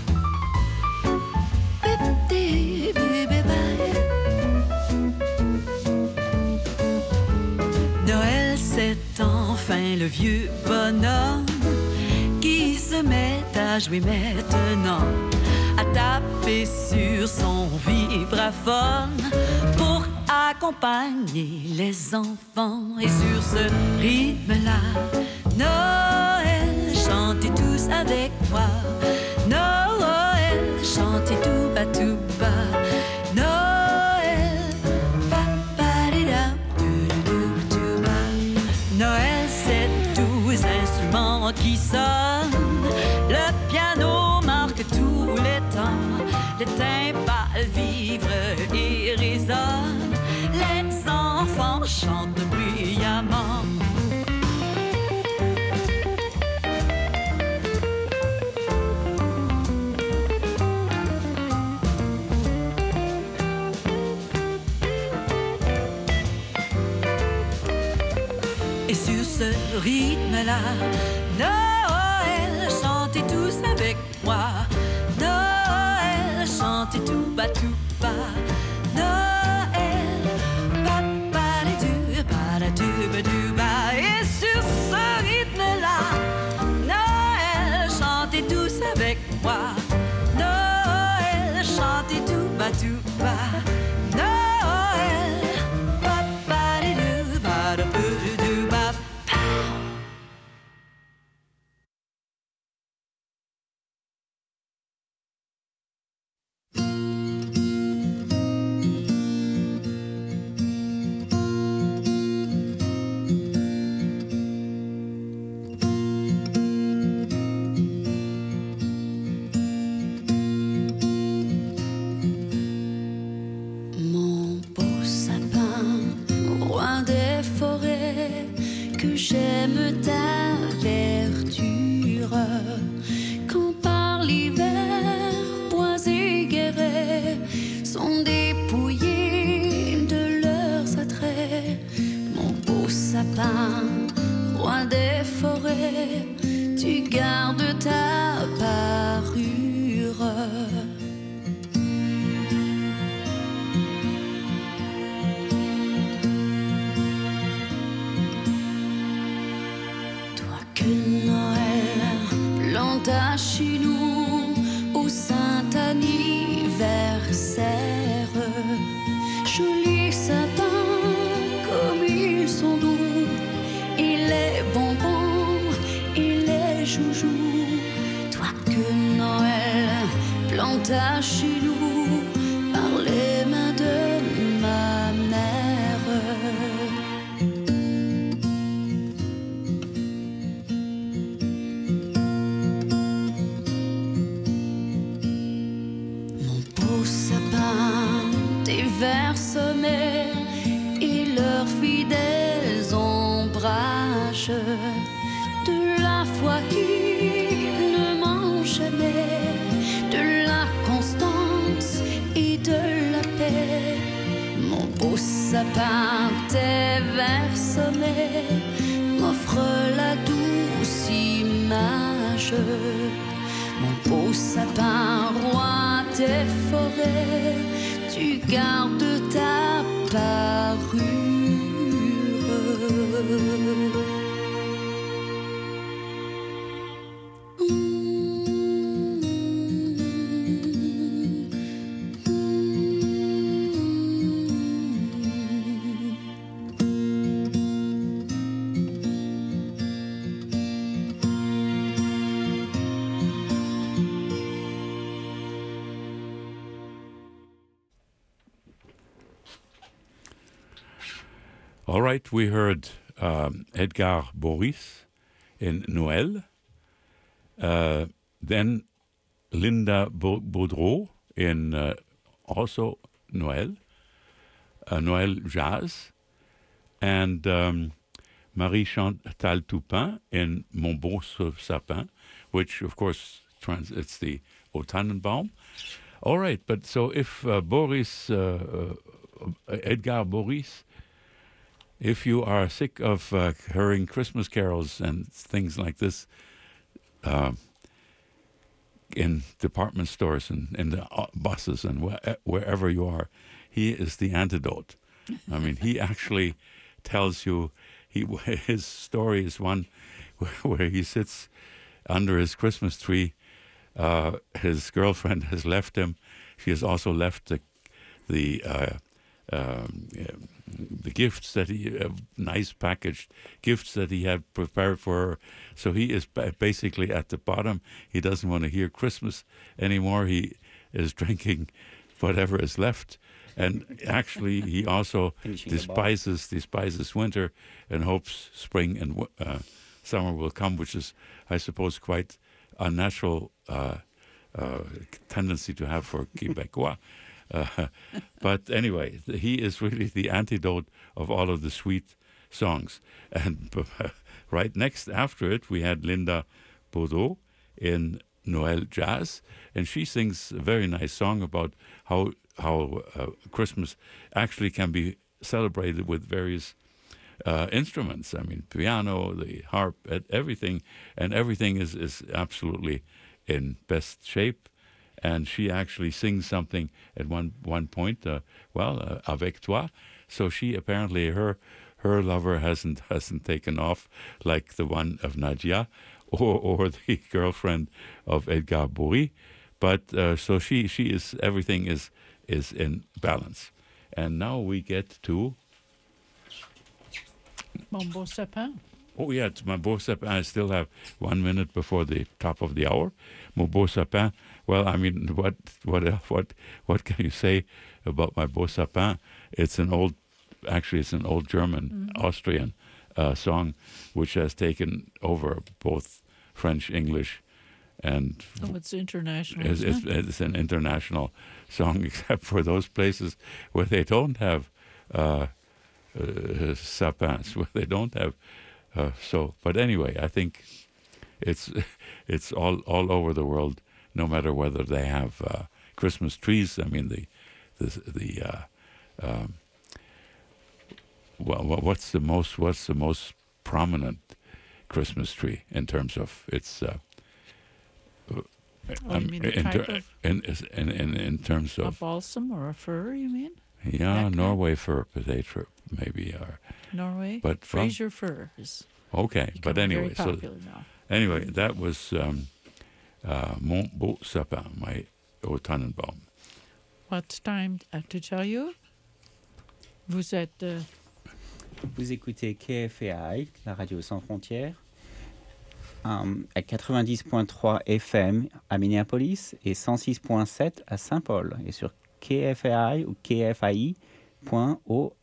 Noël, c'est enfin le vieux bonhomme qui se met à jouer maintenant, à taper sur son vibraphone pour accompagner les enfants. Et sur ce rythme-là, Noël, chantez tous avec moi. Noël, chantez tout bas, tout bas. Noël, pa pa di da du du du ba. Noël, c'est douze instruments qui sonnent. Le piano marque tous les temps. Les timbales vibrent et résonnent. Les enfants chantent bruyamment. Et sur ce rythme-là, Noël, chantez tous avec moi. Noël, chantez tout bas, tout bas. Noël, pa pa di du pa da du ba du ba. Et sur ce rythme-là, Noël, chantez tous avec moi. gardes ta parure. Toi que Noël planta chez nous au saint anniversaire, jolis sapins comme ils sont doux, et les bonbons et les joujoux. Toi que Noël planta chez nous par les mains de ma mère. Mon beau sapin, tes vers sommaires et leurs fidèles ombrages, de la foi qui ne ment jamais, de la constance et de la paix. Mon beau sapin, tes vers sommaires m'offrent la douce image. Mon beau sapin, roi des forêts, tu gardes ta parure. All right, we heard um, Edgar Boris in Noël, uh, then Linda Boudreau in uh, also Noël, uh, Noël Jazz, and um, Marie-Chantal Toupin in Mon Beau Sapin, which of course trans- it's the O Tannenbaum. All right, but so if uh, Boris, uh, uh, Edgar Boris, if you are sick of uh, hearing Christmas carols and things like this uh, in department stores and in the uh, buses and wh- wherever you are, he is the antidote. I mean, he actually tells you, he his story is one where, where he sits under his Christmas tree. Uh, his girlfriend has left him. She has also left the the uh, um, the gifts that he, uh, nice packaged gifts that he had prepared for her. So he is ba- basically at the bottom. He doesn't want to hear Christmas anymore. He is drinking whatever is left. And actually, he also despises despises winter and hopes spring and uh, summer will come, which is, I suppose, quite a natural uh, uh, tendency to have for Quebecois. Uh, but anyway, he is really the antidote of all of the sweet songs. And uh, right next after it, we had Linda Boudreau in Noël Jazz, and she sings a very nice song about how how uh, Christmas actually can be celebrated with various uh, instruments. I mean, piano, the harp, everything, and everything is, is absolutely in best shape. And she actually sings something at one one point. Uh, well, uh, avec toi. So she apparently her her lover hasn't hasn't taken off like the one of Nadia, or or the girlfriend of Edgar Boris. But uh, so she she is everything is is in balance. And now we get to Mon Beau Sapin. Oh yeah, it's Mon Beau Sapin. I still have one minute before the top of the hour. Mon Beau Sapin. Well, I mean, what what what what can you say about My Beau Sapin? It's an old, actually, it's an old German, mm-hmm. Austrian uh, song, which has taken over both French, English, and oh, it's international. It's, it's, it? it's an international song, except for those places where they don't have uh, uh, sapins, where they don't have. Uh, so, but anyway, I think it's it's all all over the world. No matter whether they have uh, Christmas trees, I mean the the the uh, um, well, what's the most what's the most prominent Christmas tree in terms of its. Uh, Oh, um, you mean the in, type ter- of in, in in in terms a of balsam or a fir? You mean yeah, kind? Norway fir potato maybe or Norway? but well, Fraser fir is okay. But becoming anyway, very so popular now. anyway, that was um, uh, Mon Beau Sapin, my old Tannenbaum. What's time uh, to tell you? Vous êtes. Uh, Vous écoutez K F A I, la radio sans frontières, um, à quatre-vingt-dix point trois F M à Minneapolis et cent six point sept à Saint-Paul et sur K F A I ou K F A I point org.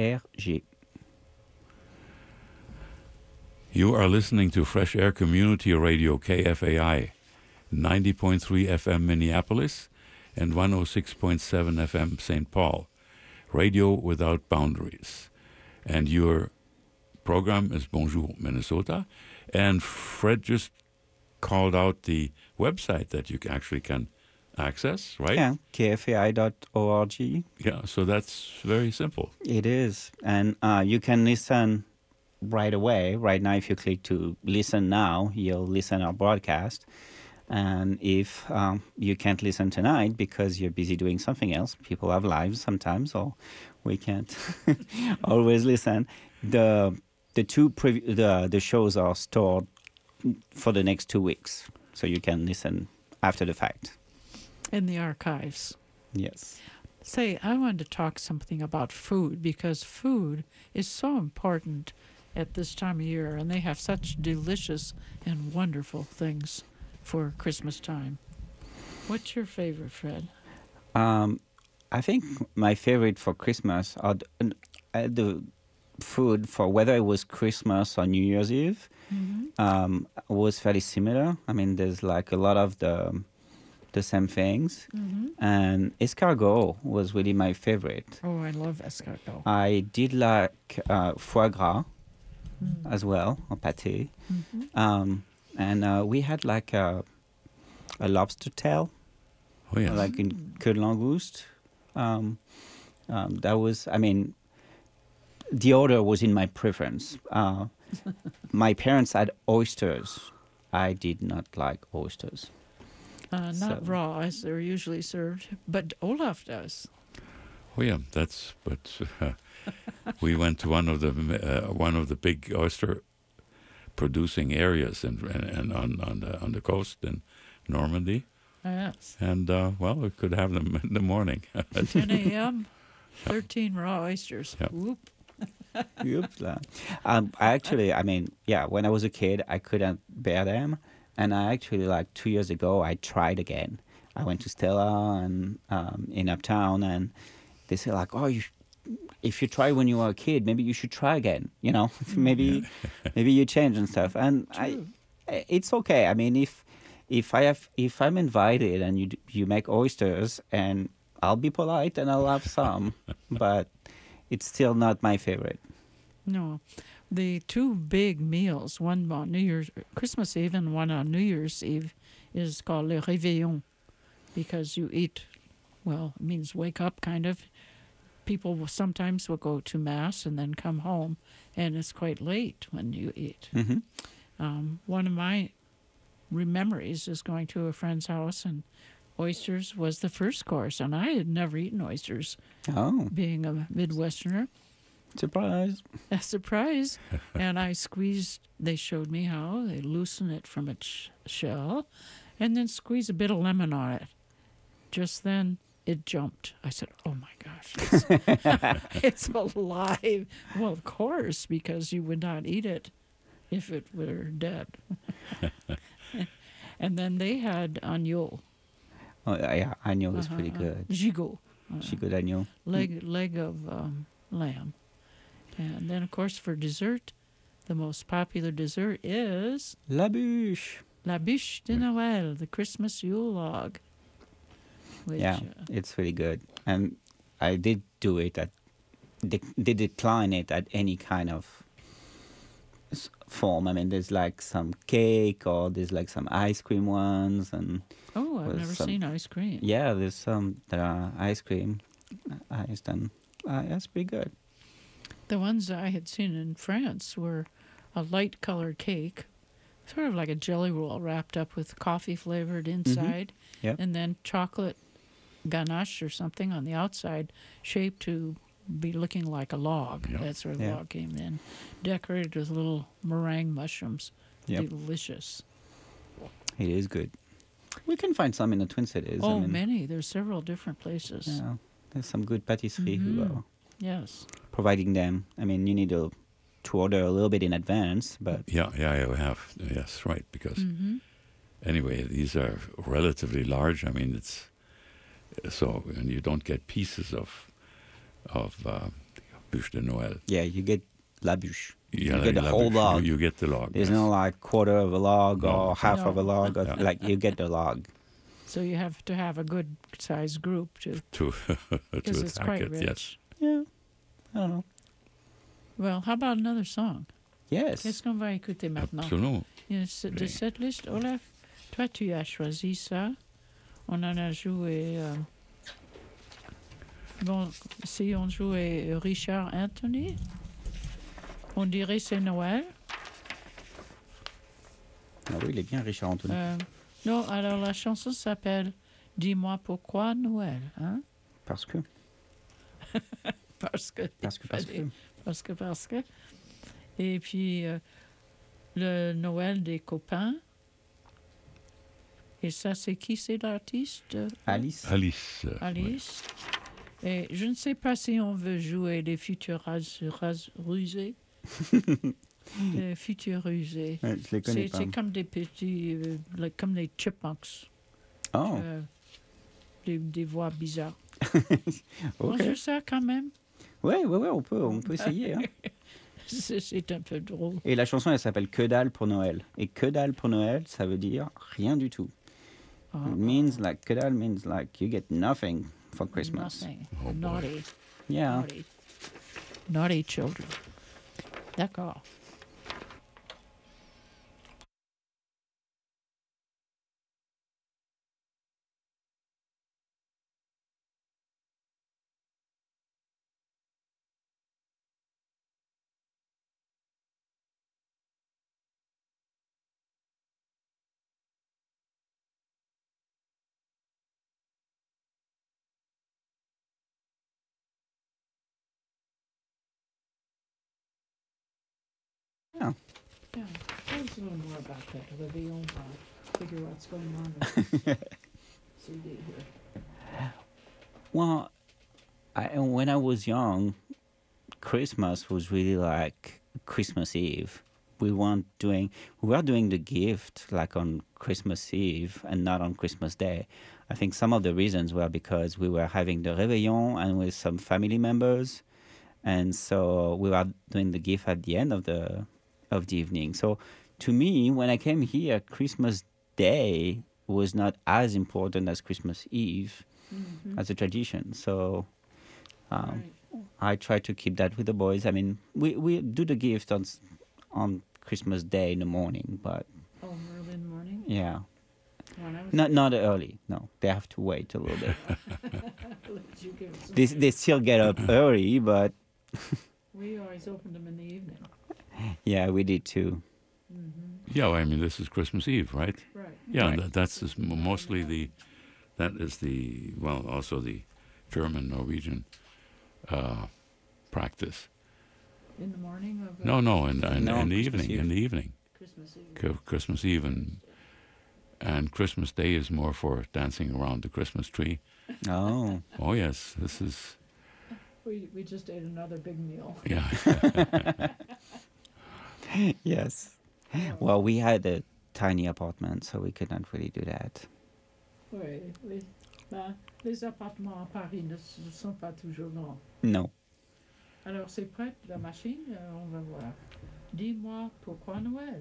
You are listening to Fresh Air Community Radio K F A I, ninety point three F M Minneapolis and one oh six point seven F M Saint Paul, radio without boundaries. And your program is Bonjour Minnesota. And Fred just called out the website that you actually can access, right? Yeah, K F A I dot org. Yeah, so that's very simple. It is. And uh, you can listen right away. Right now, if you click to listen now, you'll listen our broadcast. And if um, you can't listen tonight because you're busy doing something else, people have lives sometimes, or we can't always listen. The the two previ- the the shows are stored for the next two weeks, so you can listen after the fact. in the archives. Yes. Say, I wanted to talk something about food because food is so important at this time of year, and they have such delicious and wonderful things for Christmas time. What's your favorite, Fred? Um, I think my favorite for Christmas are the, uh, the food for whether it was Christmas or New Year's Eve. Mm-hmm. Um, was fairly similar. I mean, there's like a lot of the the same things. Mm-hmm. And escargot was really my favorite. Oh, I love escargot. I did like uh, foie gras Mm. as well, or pâté. Mm-hmm. Um, and uh, we had like a, a lobster tail, Oh, yes. like in queue de langouste. Um, um, that was, I mean, the order was in my preference. Uh, my parents had oysters. I did not like oysters. Uh, not So- raw, as they're usually served, but Olaf does. Oh yeah, that's. But uh, we went to one of the uh, one of the big oyster producing areas and and, and on on the on the coast in Normandy, Yes. and uh, well, we could have them in the morning. ten a.m., thirteen raw oysters. Yeah. Whoop. Oops. lah. Um, I actually, I mean, yeah, when I was a kid, I couldn't bear them. And I actually, like two years ago, I tried again. I went to Stella and um, in Uptown, and they said, like, oh, you sh- if you tried when you were a kid, maybe you should try again. You know, maybe maybe you change and stuff. And I, I- it's okay. I mean, if if I have if I'm invited and you d- you make oysters, and I'll be polite and I'll have some, but it's still not my favorite. No. The two big meals, one on New Year's, Christmas Eve and one on New Year's Eve, is called le réveillon because you eat, well, it means wake up kind of. People will sometimes will go to Mass and then come home, and it's quite late when you eat. Hmm. Um, one of my memories is going to a friend's house, and oysters was the first course, and I had never eaten oysters, Oh, being a Midwesterner. surprise! A surprise. And I squeezed, they showed me how. They loosen it from its sh- shell and then squeeze a bit of lemon on it. Just then, it jumped. I said, oh my gosh, it's, it's alive. Well, of course, because you would not eat it if it were dead. And then they had agneau. Oh, yeah, agneau is Uh-huh, pretty uh, good. Gigot. Uh, She good agneau. leg leg of um, lamb. And then, of course, for dessert, the most popular dessert is La bûche. la bûche de Noël, the Christmas Yule log. Which, Yeah, uh, it's really good. And I did do it at, de- did decline it at any kind of s- form. I mean, there's like some cake or there's like some ice cream ones. And oh, I've with never some- seen ice cream. yeah, there's some that are ice cream. Ice and uh, that's pretty good. The ones I had seen in France were a light colored cake, sort of like a jelly roll wrapped up with coffee flavored inside, Yep. and then chocolate ganache or something on the outside, shaped to be looking like a log. Yep. That's where the Yeah. log came in. Decorated with little meringue mushrooms. Yep. Delicious. It is good. We can find some in the Twin Cities. I Oh, mean, many. There's several different places. Yeah, there's some good patisserie who Mhm. are Yes. providing them. I mean, you need to, to order a little bit in advance, but Yeah, yeah, yeah, we have. Yes, right. Because Mm-hmm. anyway, these are relatively large. I mean, it's so, and you don't get pieces of of uh, bûche de Noël. yeah, you get la bûche. Yeah, you get the la whole bûche. log. You, you get the log. There's yes. no like quarter of a log No. or half of a No. log. Or, Yeah. Like you get the log. So you have to have a good sized group to, to to because it's attack quite it. rich. Yes. Yeah, I don't know. Well, how about another song? Yes. Qu'est-ce qu'on va écouter maintenant? Absolument. Il y a ce- de Oui. cette liste, Olaf, toi tu as choisi ça. On en a joué. euh, bon, si on jouait Richard Anthony, on dirait c'est Noël. Ah oui, il est bien, Richard Anthony. Euh, non, alors la chanson s'appelle Dis-moi pourquoi Noël. Hein? Parce que. Parce que. Parce que, parce que. Parce que, parce que. Et puis, euh, le Noël des copains. Et ça, c'est qui, c'est l'artiste? Alice. Alice. euh, Alice. Et je ne sais pas si on veut jouer les futurs ras- ras- rusés. Les futurs rusés. Ouais, je les connais C'est pas. c'est comme des petits, euh, like- comme des chipmunks. Oh, Euh, des, des voix bizarres. On ok. joue ça quand même. Ouais, ouais, ouais, on peut, on peut essayer. Hein. C'est c'est un peu drôle. Et la chanson, elle s'appelle Que dalle pour Noël. Et que dalle pour Noël, ça veut dire rien du tout. Ah, It means like, que dalle means like you get nothing for Christmas. nothing. Oh, boy. Naughty. Yeah. Naughty. Naughty children. D'accord. Yeah. Yeah. Tell us a little more about that. Olivia, uh, figure what's going on in this C D here. Well, I, when I was young, Christmas was really like Christmas Eve. We weren't doing we were doing the gift like on Christmas Eve and not on Christmas Day. I think some of the reasons were because we were having the réveillon and with some family members, and so we were doing the gift at the end of the of the evening. So to me, when I came here, Christmas Day was not as important as Christmas Eve Mhm. as a tradition. So um, Right. I try to keep that with the boys. I mean, we, we do the gift on s- on Christmas Day in the morning, but Oh, early in the morning? yeah, When I was not not early. No, they have to wait a little bit. Let you give it some- they they still get up early, but We always opened them in the evening. yeah, we did too. Mm-hmm. Yeah, well, I mean, this is Christmas Eve, right? Right. Yeah, Right. that, that's just mo- mostly the, that is the, well, also the German, Norwegian uh, practice. In the morning of uh, No, no, in, in, No, in the Christmas evening, Eve. in the evening, Christmas Eve. Cr- Christmas Eve, and, and Christmas Day is more for dancing around the Christmas tree. Oh, Oh, yes, this is, We we just ate another big meal. yeah. yes. Well, we had a tiny apartment, so we could not really do that. Oui, oui. Ben, les appartements à Paris ne s- ne sont pas toujours grands. No. Alors, c'est prêt, la machine? Euh, on va voir. Dis-moi pourquoi Noël?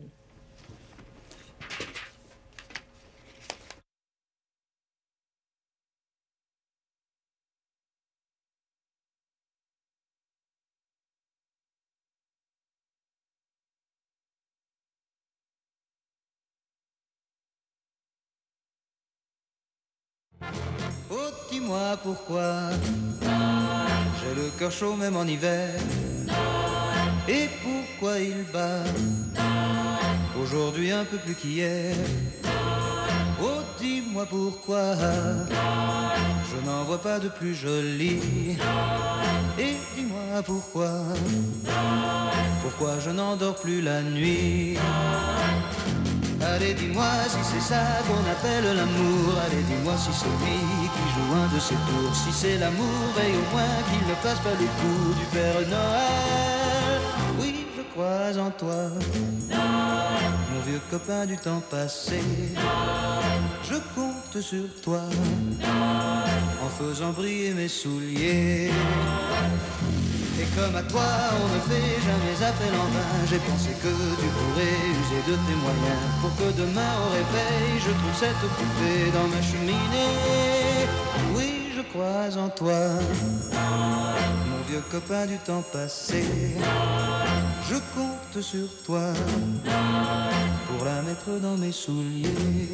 Oh, dis-moi pourquoi j'ai le cœur chaud même en hiver. Et pourquoi pourquoi il bat aujourd'hui un peu plus qu'hier. Oh, dis-moi pourquoi je n'en vois pas de plus joli. Et dis-moi pourquoi, pourquoi je n'endors plus la nuit. Allez, dis-moi si c'est ça qu'on appelle l'amour. Allez, dis-moi si c'est lui qui joue un de ses tours. Si c'est l'amour, veille au moins qu'il ne fasse pas le coup du Père Noël. Oui, je crois en toi, mon vieux copain du temps passé. Je compte sur toi en faisant briller mes souliers. Et comme à toi on ne fait jamais appel en vain, j'ai pensé que tu pourrais user de tes moyens pour que demain au réveil je trouve cette poupée dans ma cheminée. Oui, je crois en toi, mon vieux copain du temps passé. Je compte sur toi pour la mettre dans mes souliers.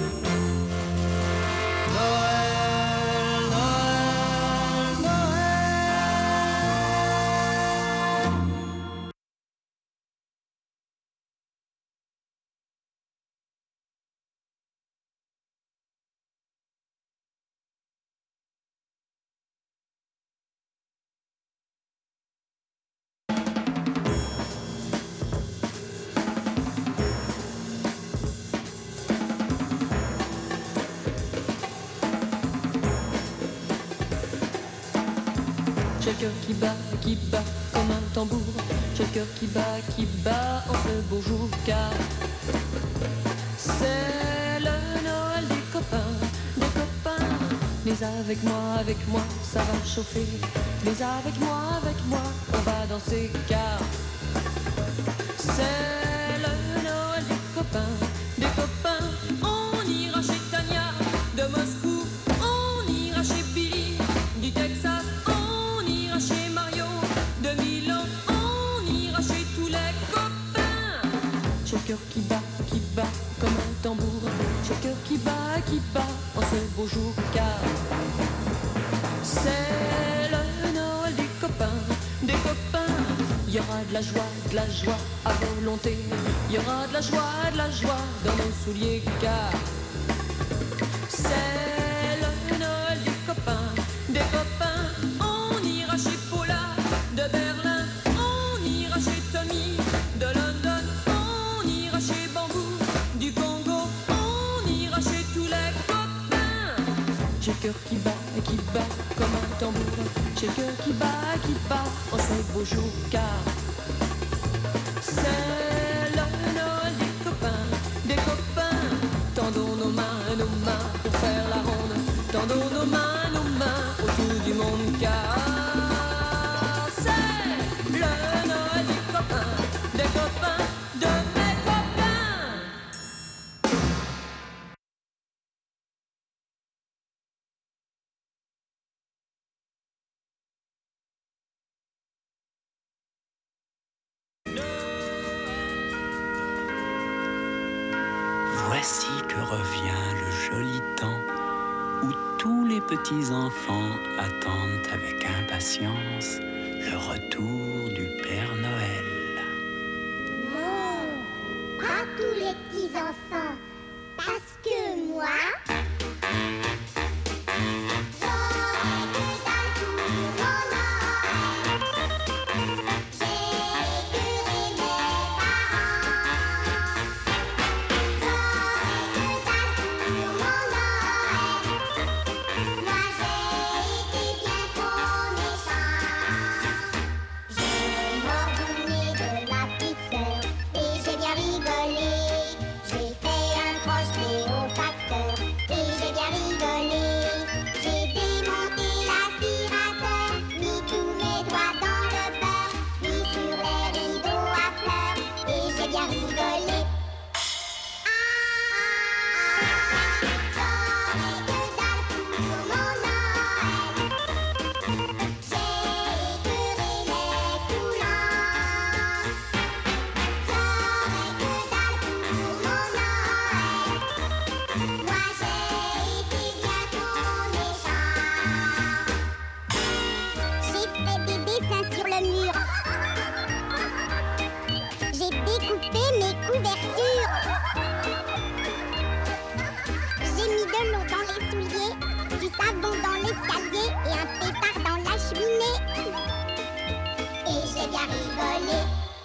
Noël, Noël, Noël. J'ai le cœur qui bat, qui bat comme un tambour. J'ai le cœur qui bat, qui bat en ce beau jour. Car c'est le Noël des copains, des copains. Mais avec moi, avec moi, ça va chauffer. Mais avec moi, avec moi, on va danser. Car c'est le Noël des copains, des copains. On ira chez Tania de Moscou. On ira chez Billy du Texas. Chez Mario de Milan, on ira chez tous les copains. J'ai le cœur qui bat, qui bat comme un tambour. J'ai le cœur qui bat, qui bat en ce beau jour. Car c'est le Noël des copains, des copains. Il y aura de la joie, de la joie à volonté. Il y aura de la joie, de la joie dans nos souliers. Car c'est le Noël des copains, des copains. Chez Paula de Berlin, on ira chez Tommy de London, on ira chez Bambou du Congo, on ira chez tous les copains. J'ai le cœur qui bat, qui bat comme un tambour. J'ai le cœur qui bat, qui bat en ce beau jour. Car c'est le Noël des copains, des copains. Tendons nos mains, nos mains pour faire la ronde. Tendons nos mains, nos mains autour du monde. Car voici que revient le joli temps où tous les petits enfants attendent avec impatience le retour du Père Noël. Non, pas tous les petits enfants, parce que moi... J'ai voler.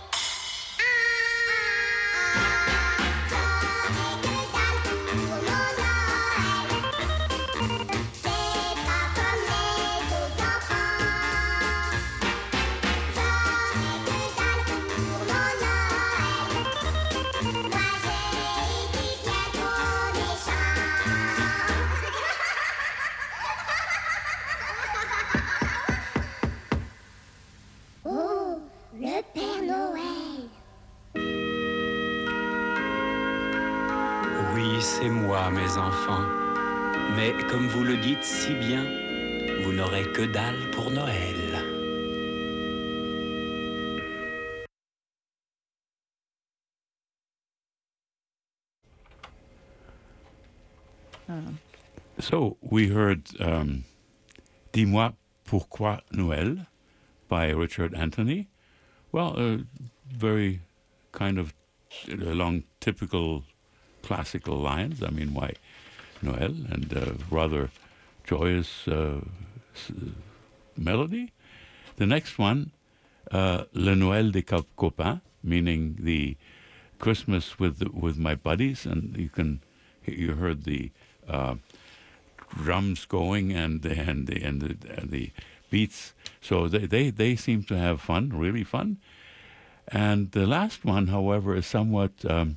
Oh, le Père Noël. Oui, c'est moi, mes enfants. Mais comme vous le dites si bien, vous n'aurez que dalle pour Noël. Um, So we heard um, Dis-moi pourquoi Noël by Richard Anthony. Well, uh, very kind of along typical classical lines. I mean, why Noël? And uh, rather joyous uh, s- melody. The next one, uh, Le Noël des Cop- Copains, meaning the Christmas with the, with my buddies, and you can you heard the uh, drums going and and the, and the, and the beats. So they, they they seem to have fun, really fun. And the last one, however, is somewhat um,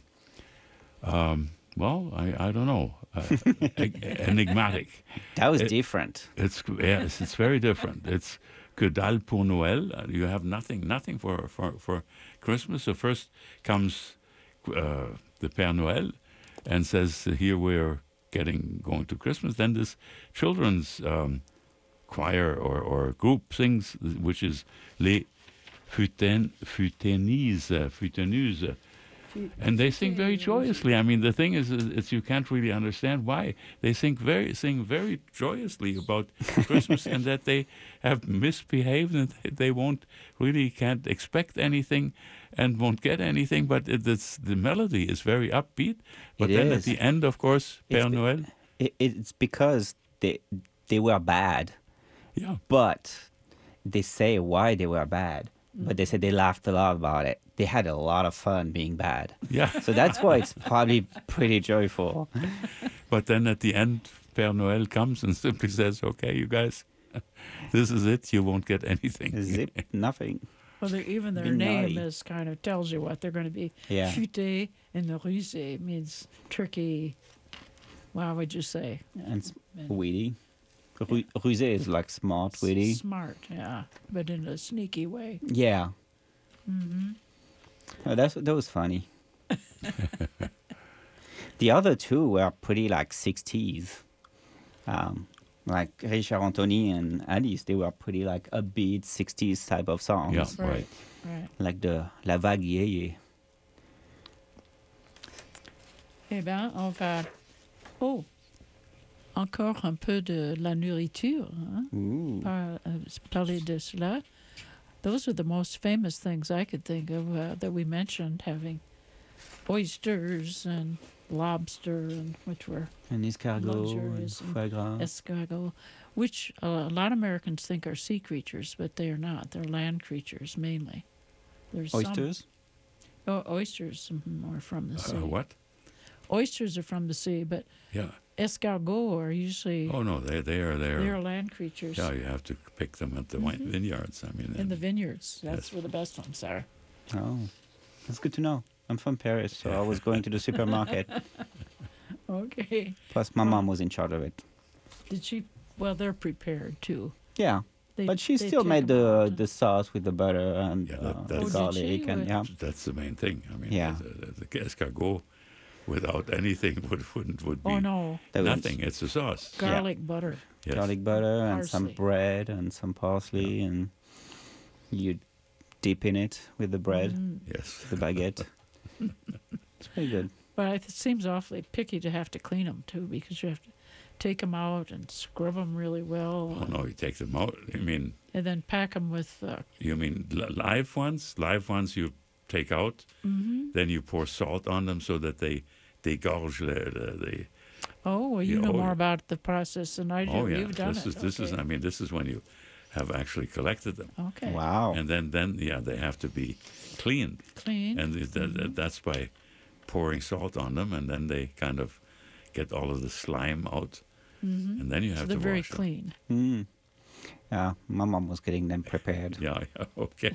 um, well, I, I don't know, uh, e- enigmatic. That was It- different. It's yes, it's very different. It's que dalle pour Noël. Uh, You have nothing, nothing for for for Christmas. So first comes uh, the Père Noël and says, "Here we're getting going to Christmas." Then this children's um, choir or, or group sings, which is Les Futen, Futenises, uh, Futeneuses. And they sing very joyously. I mean, the thing is, is, is you can't really understand why they sing very, sing very joyously about Christmas, and that they have misbehaved and they- they won't really can't expect anything, and won't get anything. But it, it's, the melody is very upbeat. But It then is. at the end, of course, It's Père be- Noël. It, it's because they they were bad. Yeah. But they say why they were bad. But they said they laughed a lot about it. They had a lot of fun being bad. Yeah. So that's why it's probably pretty joyful. But then at the end, Père Noël comes and simply says, "Okay, you guys, this is it. You won't get anything." Zip, nothing. well, they're- even their Be name naughty. is kind of tells you what they're going to be. Yeah. Futé and the rusé means tricky. What would you say? And s- witty. Ru- Rusé is like smart, witty. Smart, yeah, but in a sneaky way. Yeah. hmm Oh, that's, that was funny. The other two were pretty like sixties. Um, like Richard Anthony and Alice, they were pretty like upbeat sixties type of songs. Yeah, right. Right, right. Like the La Vague Yeye. Eh bien, on va... Oh, encore un peu de la nourriture. Hein? Ooh. Par- euh, parler de cela. Those are the most famous things I could think of uh, that we mentioned, having oysters and lobster, and which were And escargot and luxurious, and foie gras. escargot, which uh, a lot of Americans think are sea creatures, but they are not. They're land creatures mainly. There's some- Oysters? oh, oysters mhm, are from the sea. Uh, what? Oysters are from the sea, but Yeah. escargot are usually Oh no, they they are there. they're land creatures. Yeah, you have to pick them at the wine Mhm. vineyards. I mean, in the and- vineyards. That's Yes. where the best ones are. Oh, that's good to know. I'm from Paris, so I was going to the supermarket. Okay. Plus, my mom was in charge of it. Did she? Well, they're prepared too. Yeah. They- but she they still take made 'em the the sauce with the butter and Yeah, uh, that, the that's, garlic and yeah. That's the main thing. I mean, Yeah. the, the, the escargot without anything would wouldn't would be Oh, no. That was- nothing. It's a sauce. Garlic butter. Yes. Garlic butter and some Parsley. bread and some parsley, and you dip in it with the bread. Mm. Yes. The baguette. It's pretty good. But it seems awfully picky to have to clean them too, because you have to take them out and scrub them really well, Oh no, you take them out. I mean, and then pack them with. Uh, you mean li- live ones? Live ones you take out, Mhm. then you pour salt on them so that they dégorge the the. the oh, well, you Yeah, know oh, more yeah. about the process than I do. oh yeah, You've done this it. is this is. okay. I mean, this is when you have actually collected them. Okay. Wow. And then, then yeah, they have to be cleaned. Cleaned. And th- th- th- that's by pouring salt on them, and then they kind of get all of the slime out. Mhm. And then you So have they're to very wash them. clean. Mm. Yeah, my mom was getting them prepared. Yeah, yeah, okay.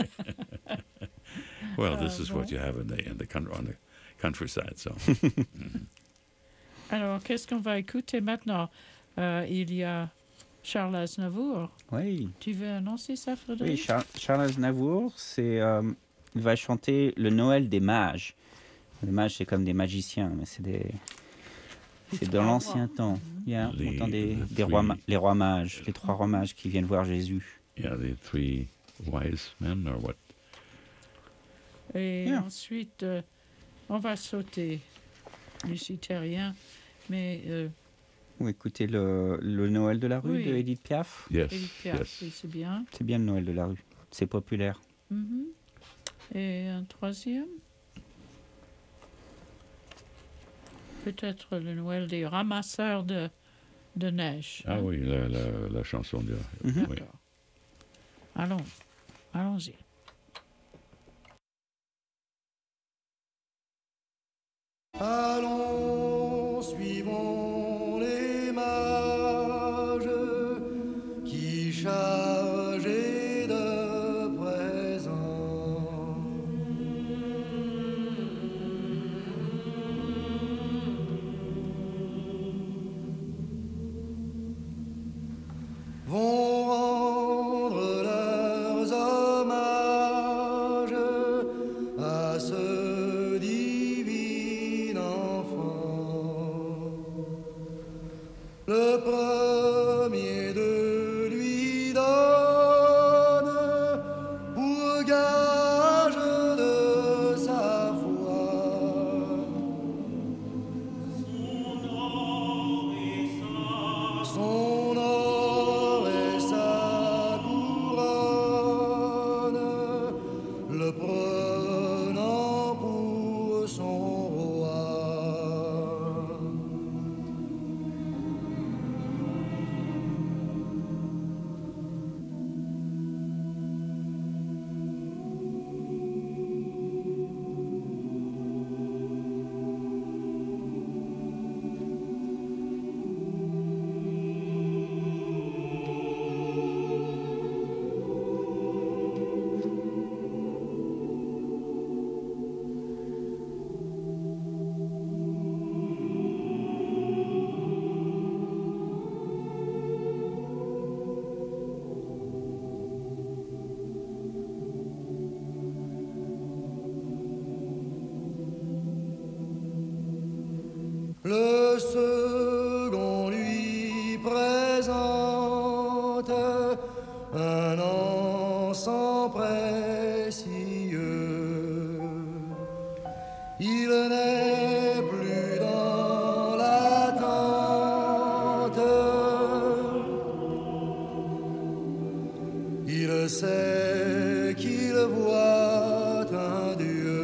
Well, this Ah, is bon. what you have in the in the country on the countryside. So, Alors, qu'est-ce qu'on va écouter maintenant? Euh, il y a Charles Aznavour. Oui. Tu veux annoncer ça, Frédéric? Oui, Char- Charles Aznavour, c'est, euh, il va chanter le Noël des mages. Les mages, c'est comme des magiciens, mais c'est des, c'est dans trois l'ancien rois. temps. Il y a Les- autant des, the des rois, three- ma- les rois mages, les trois rois mages qui viennent voir Jésus. yeah, the three wise men or what? Et Yeah. ensuite, euh, on va sauter Lucie Terrien, mais euh, Ou écoutez le, le Noël de la rue Oui. de Edith Piaf. Yes, Edith Piaf, yes. oui, c'est bien. C'est bien le Noël de la rue. C'est populaire. Mhm. Et un troisième? Peut-être le Noël des ramasseurs de, de neige. Ah hein? oui, la, la, la chanson de. Mhm. Oui. D'accord. Allons, allons-y. Allons, suivons les mages qui, chargés de présents, vont rendre leurs hommages à ce divin enfant, le premier de lui donne pour gage de sa foi son or et sa couronne, le prenant pour son roi. Le second lui présente un encens précieux. Il n'est plus dans l'attente. Il sait qu'il voit un Dieu.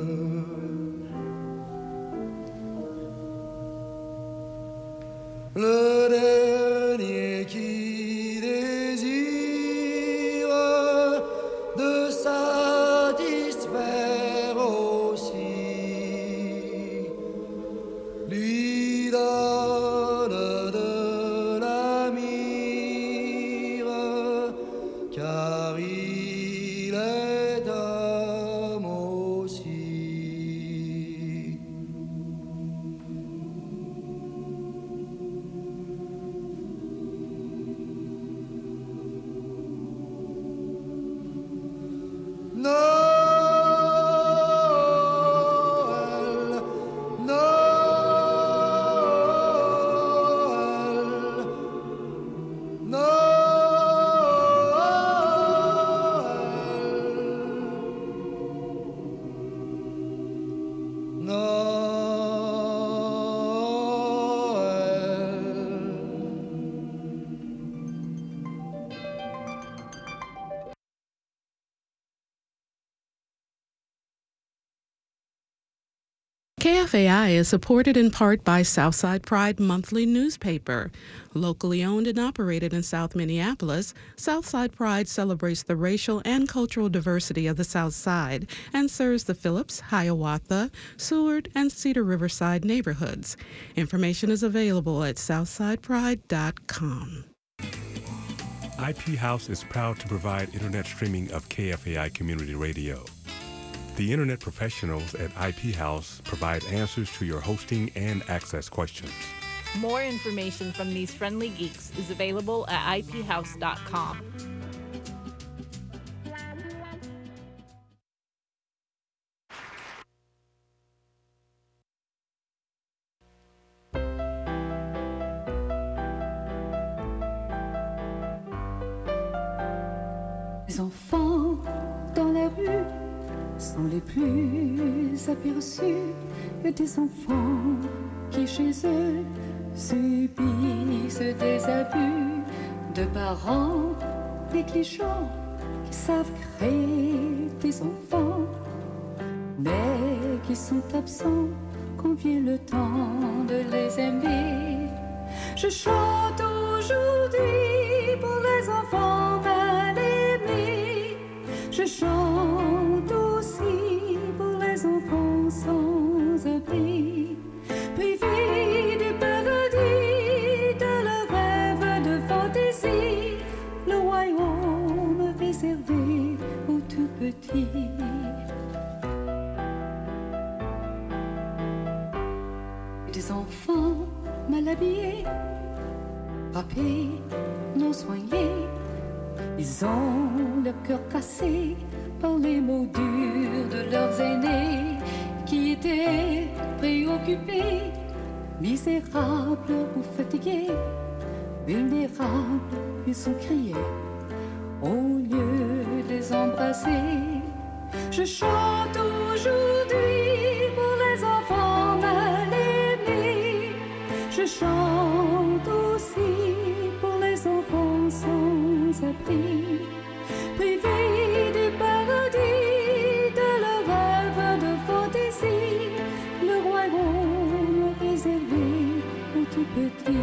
Le dernier qui désire de satisfaire aussi, lui donne de la myrrhe, car il est homme aussi. Noël, Noël, Noël, K F A I is supported in part by Southside Pride Monthly newspaper. Locally owned and operated in South Minneapolis, Southside Pride celebrates the racial and cultural diversity of the South Side and serves the Phillips, Hiawatha, Seward, and Cedar Riverside neighborhoods. Information is available at southside pride dot com. I P House is proud to provide internet streaming of K F A I Community Radio. The internet professionals at I P House provide answers to your hosting and access questions. More information from these friendly geeks is available at I P house dot com. Les enfants dans la rue sont les plus aperçus des enfants qui chez eux subissent des abus de parents négligents qui savent créer des enfants mais qui sont absents quand vient le temps de les aimer. Je chante aujourd'hui pour les enfants mal aimés. Je chante aussi pour les enfants sans abri, privés du paradis de leurs rêves de fantaisie, le royaume réservé aux tout petits. Des enfants mal habillés, frappés, non soignés, ils ont le cœur cassé par les mots durs de leurs aînés qui étaient préoccupés, misérables ou fatigués, vulnérables, ils sont criés au lieu de les embrasser. Je chante aujourd'hui pour les enfants mal aimés. Je chante aussi pour les enfants sans abri, privés du paradis de leurs rêves de fantaisie, le royaume réservé aux tout petits.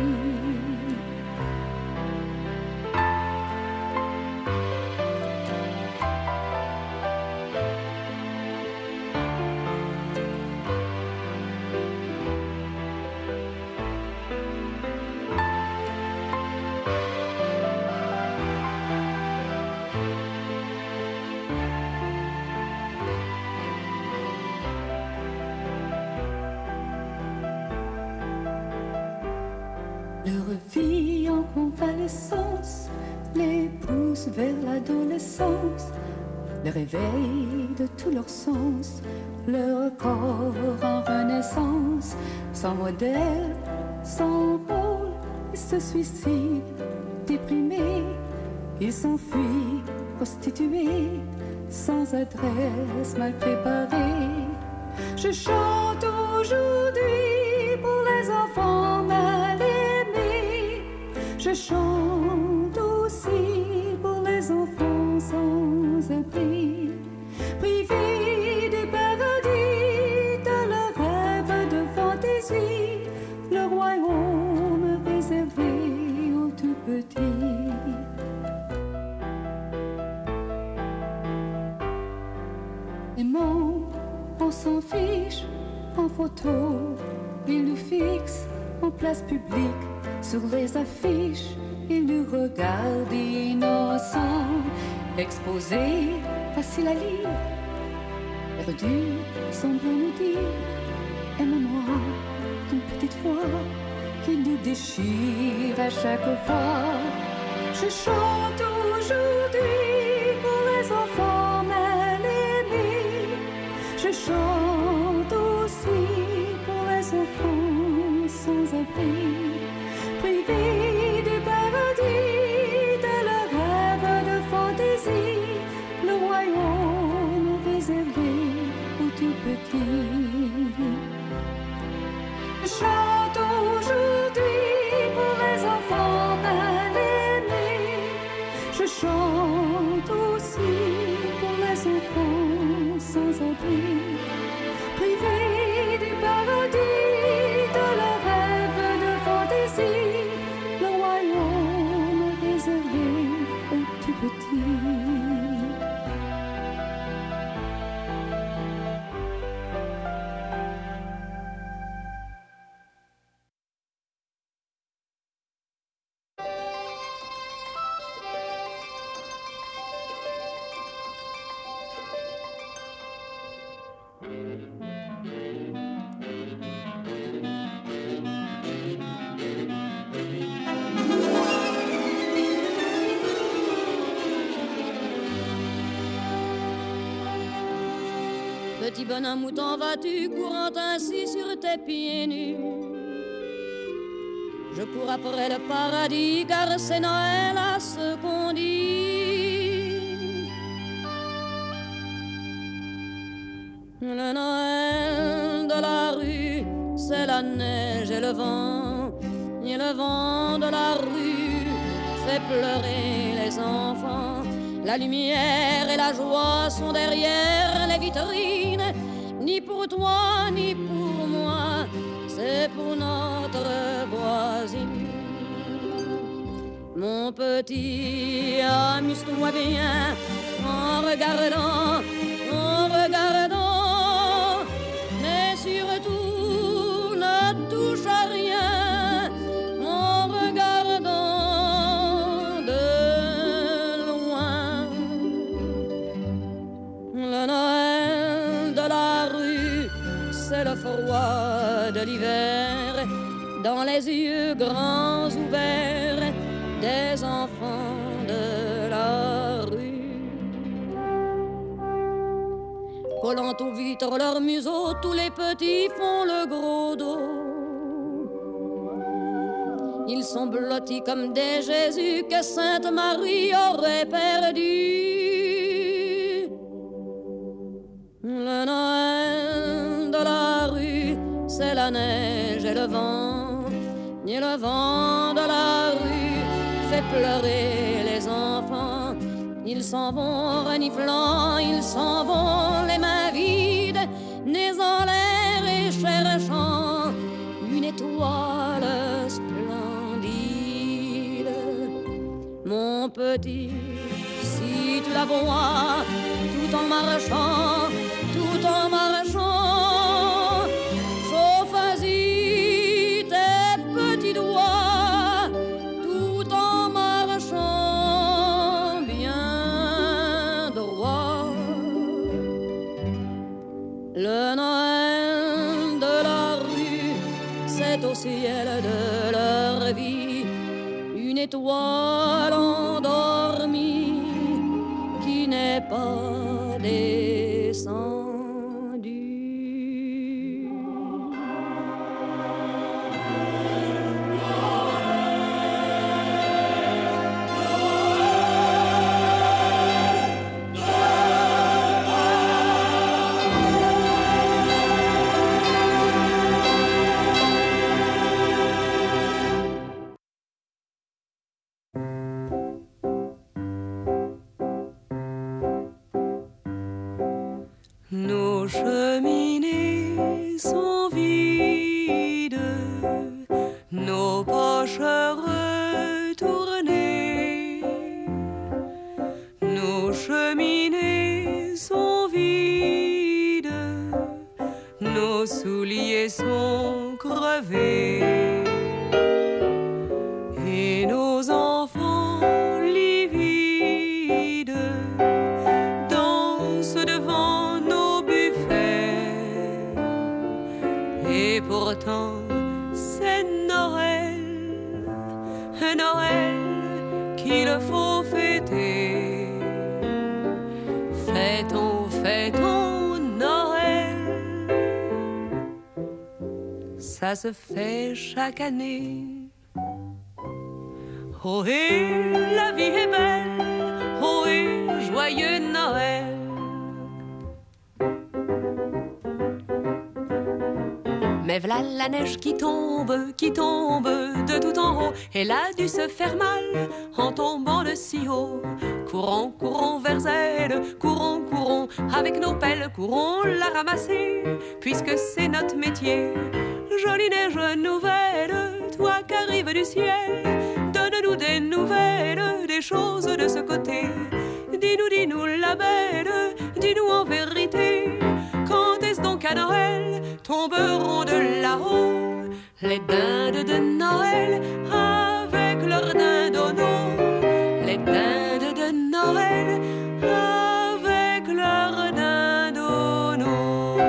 Leur vie en convalescence les pousse vers l'adolescence, le réveil de tous leurs sens, leur corps en renaissance, sans modèle, sans rôle, ils se suicident, déprimés, ils s'enfuient, prostitués, sans adresse, mal préparés. Je chante aujourd'hui pour les enfants mal aimés. Je chante aussi pour les enfants sans abri, privés du paradis de leurs rêves de fantaisie, le royaume réservé aux tout petits. Aimons, on s'en fiche en photo, ils nous fixent en place publique. Sur les affiches, ils nous regardent innocents, exposés, faciles à lire, perdus, sans bien nous dire, aime-moi d'une petite voix qui nous déchire à chaque fois. Je chante aujourd'hui pour les enfants mal aimés. Je chante aussi pour les enfants sans abri, privés du paradis de leurs rêves de fantaisie, le royaume réservé aux tout petits. Je chante aujourd'hui pour les enfants mal aimés. Je chante aussi pour les enfants sans abri, privés du paradis Petit bonhomme, où t'en vas-tu, courant ainsi sur tes pieds nus? Je cours après le paradis, car c'est Noël à ce qu'on dit. Le Noël de la rue, c'est la neige et le vent. Et le vent de la rue fait pleurer les enfants. La lumière et la joie sont derrière les vitrines. Ni pour toi, ni pour moi, c'est pour notre voisine. Mon petit, amuse-toi bien en regardant, en regardant. Mais surtout, ne touche à rien en regardant de loin. Le Noël de la rue, c'est le froid de l'hiver, dans les yeux grands ouverts des enfants de la rue. Collant aux vitres leurs museaux, tous les petits font le gros dos. Ils sont blottis comme des Jésus que Sainte Marie aurait perdu. Le Noël de la rue, c'est la neige et le vent. Et le vent de la rue fait pleurer les enfants. Ils s'en vont reniflant, ils s'en vont les mains vides, nez en l'air et cherchant une étoile splendide. Mon petit, si tu la vois, tout en marchant, tout en marchant, chauffe-y tes petits doigts, tout en marchant bien droit. Le Noël de la rue, c'est au ciel de leur vie une étoile endormie qui n'est pas descendue. Nos cheminées sont vides, nos poches retournées. Nos cheminées sont vides, nos souliers sont crevés. Et nos enfants livides dansent devant nos buffets. Et pourtant, c'est Noël, un Noël qu'il faut fêter. Fêtons, fêtons Noël. Ça se fait chaque année. Oh, et la vie est belle, oh, et joyeux Noël. Mais v'là la neige qui tombe, qui tombe de tout en haut. Elle a dû se faire mal en tombant de si haut. Courons, courons vers elle, courons, courons avec nos pelles, courons la ramasser, puisque c'est notre métier. Jolie neige nouvelle, toi qui arrives du ciel, donne-nous des nouvelles, des choses de ce côté. Dis-nous, dis-nous la belle, dis-nous en vérité, quand est-ce donc à Noël tomberont de là-haut les dindes de Noël avec leurs dindonneaux, les dindes de Noël avec leurs dindonneaux.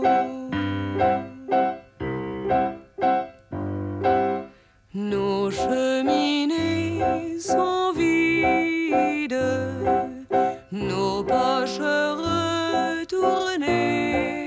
Nos cheminées sont vides, nos poches retournées.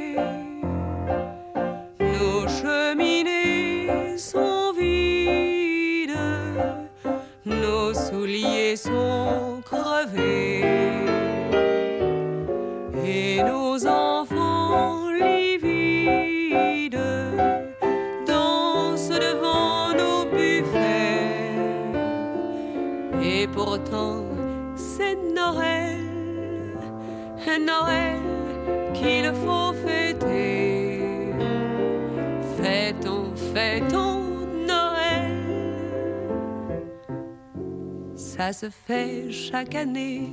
pourtant c'est Noël, un Noël qu'il faut fêter. Fêtons, fêtons Noël. Ça se fait chaque année.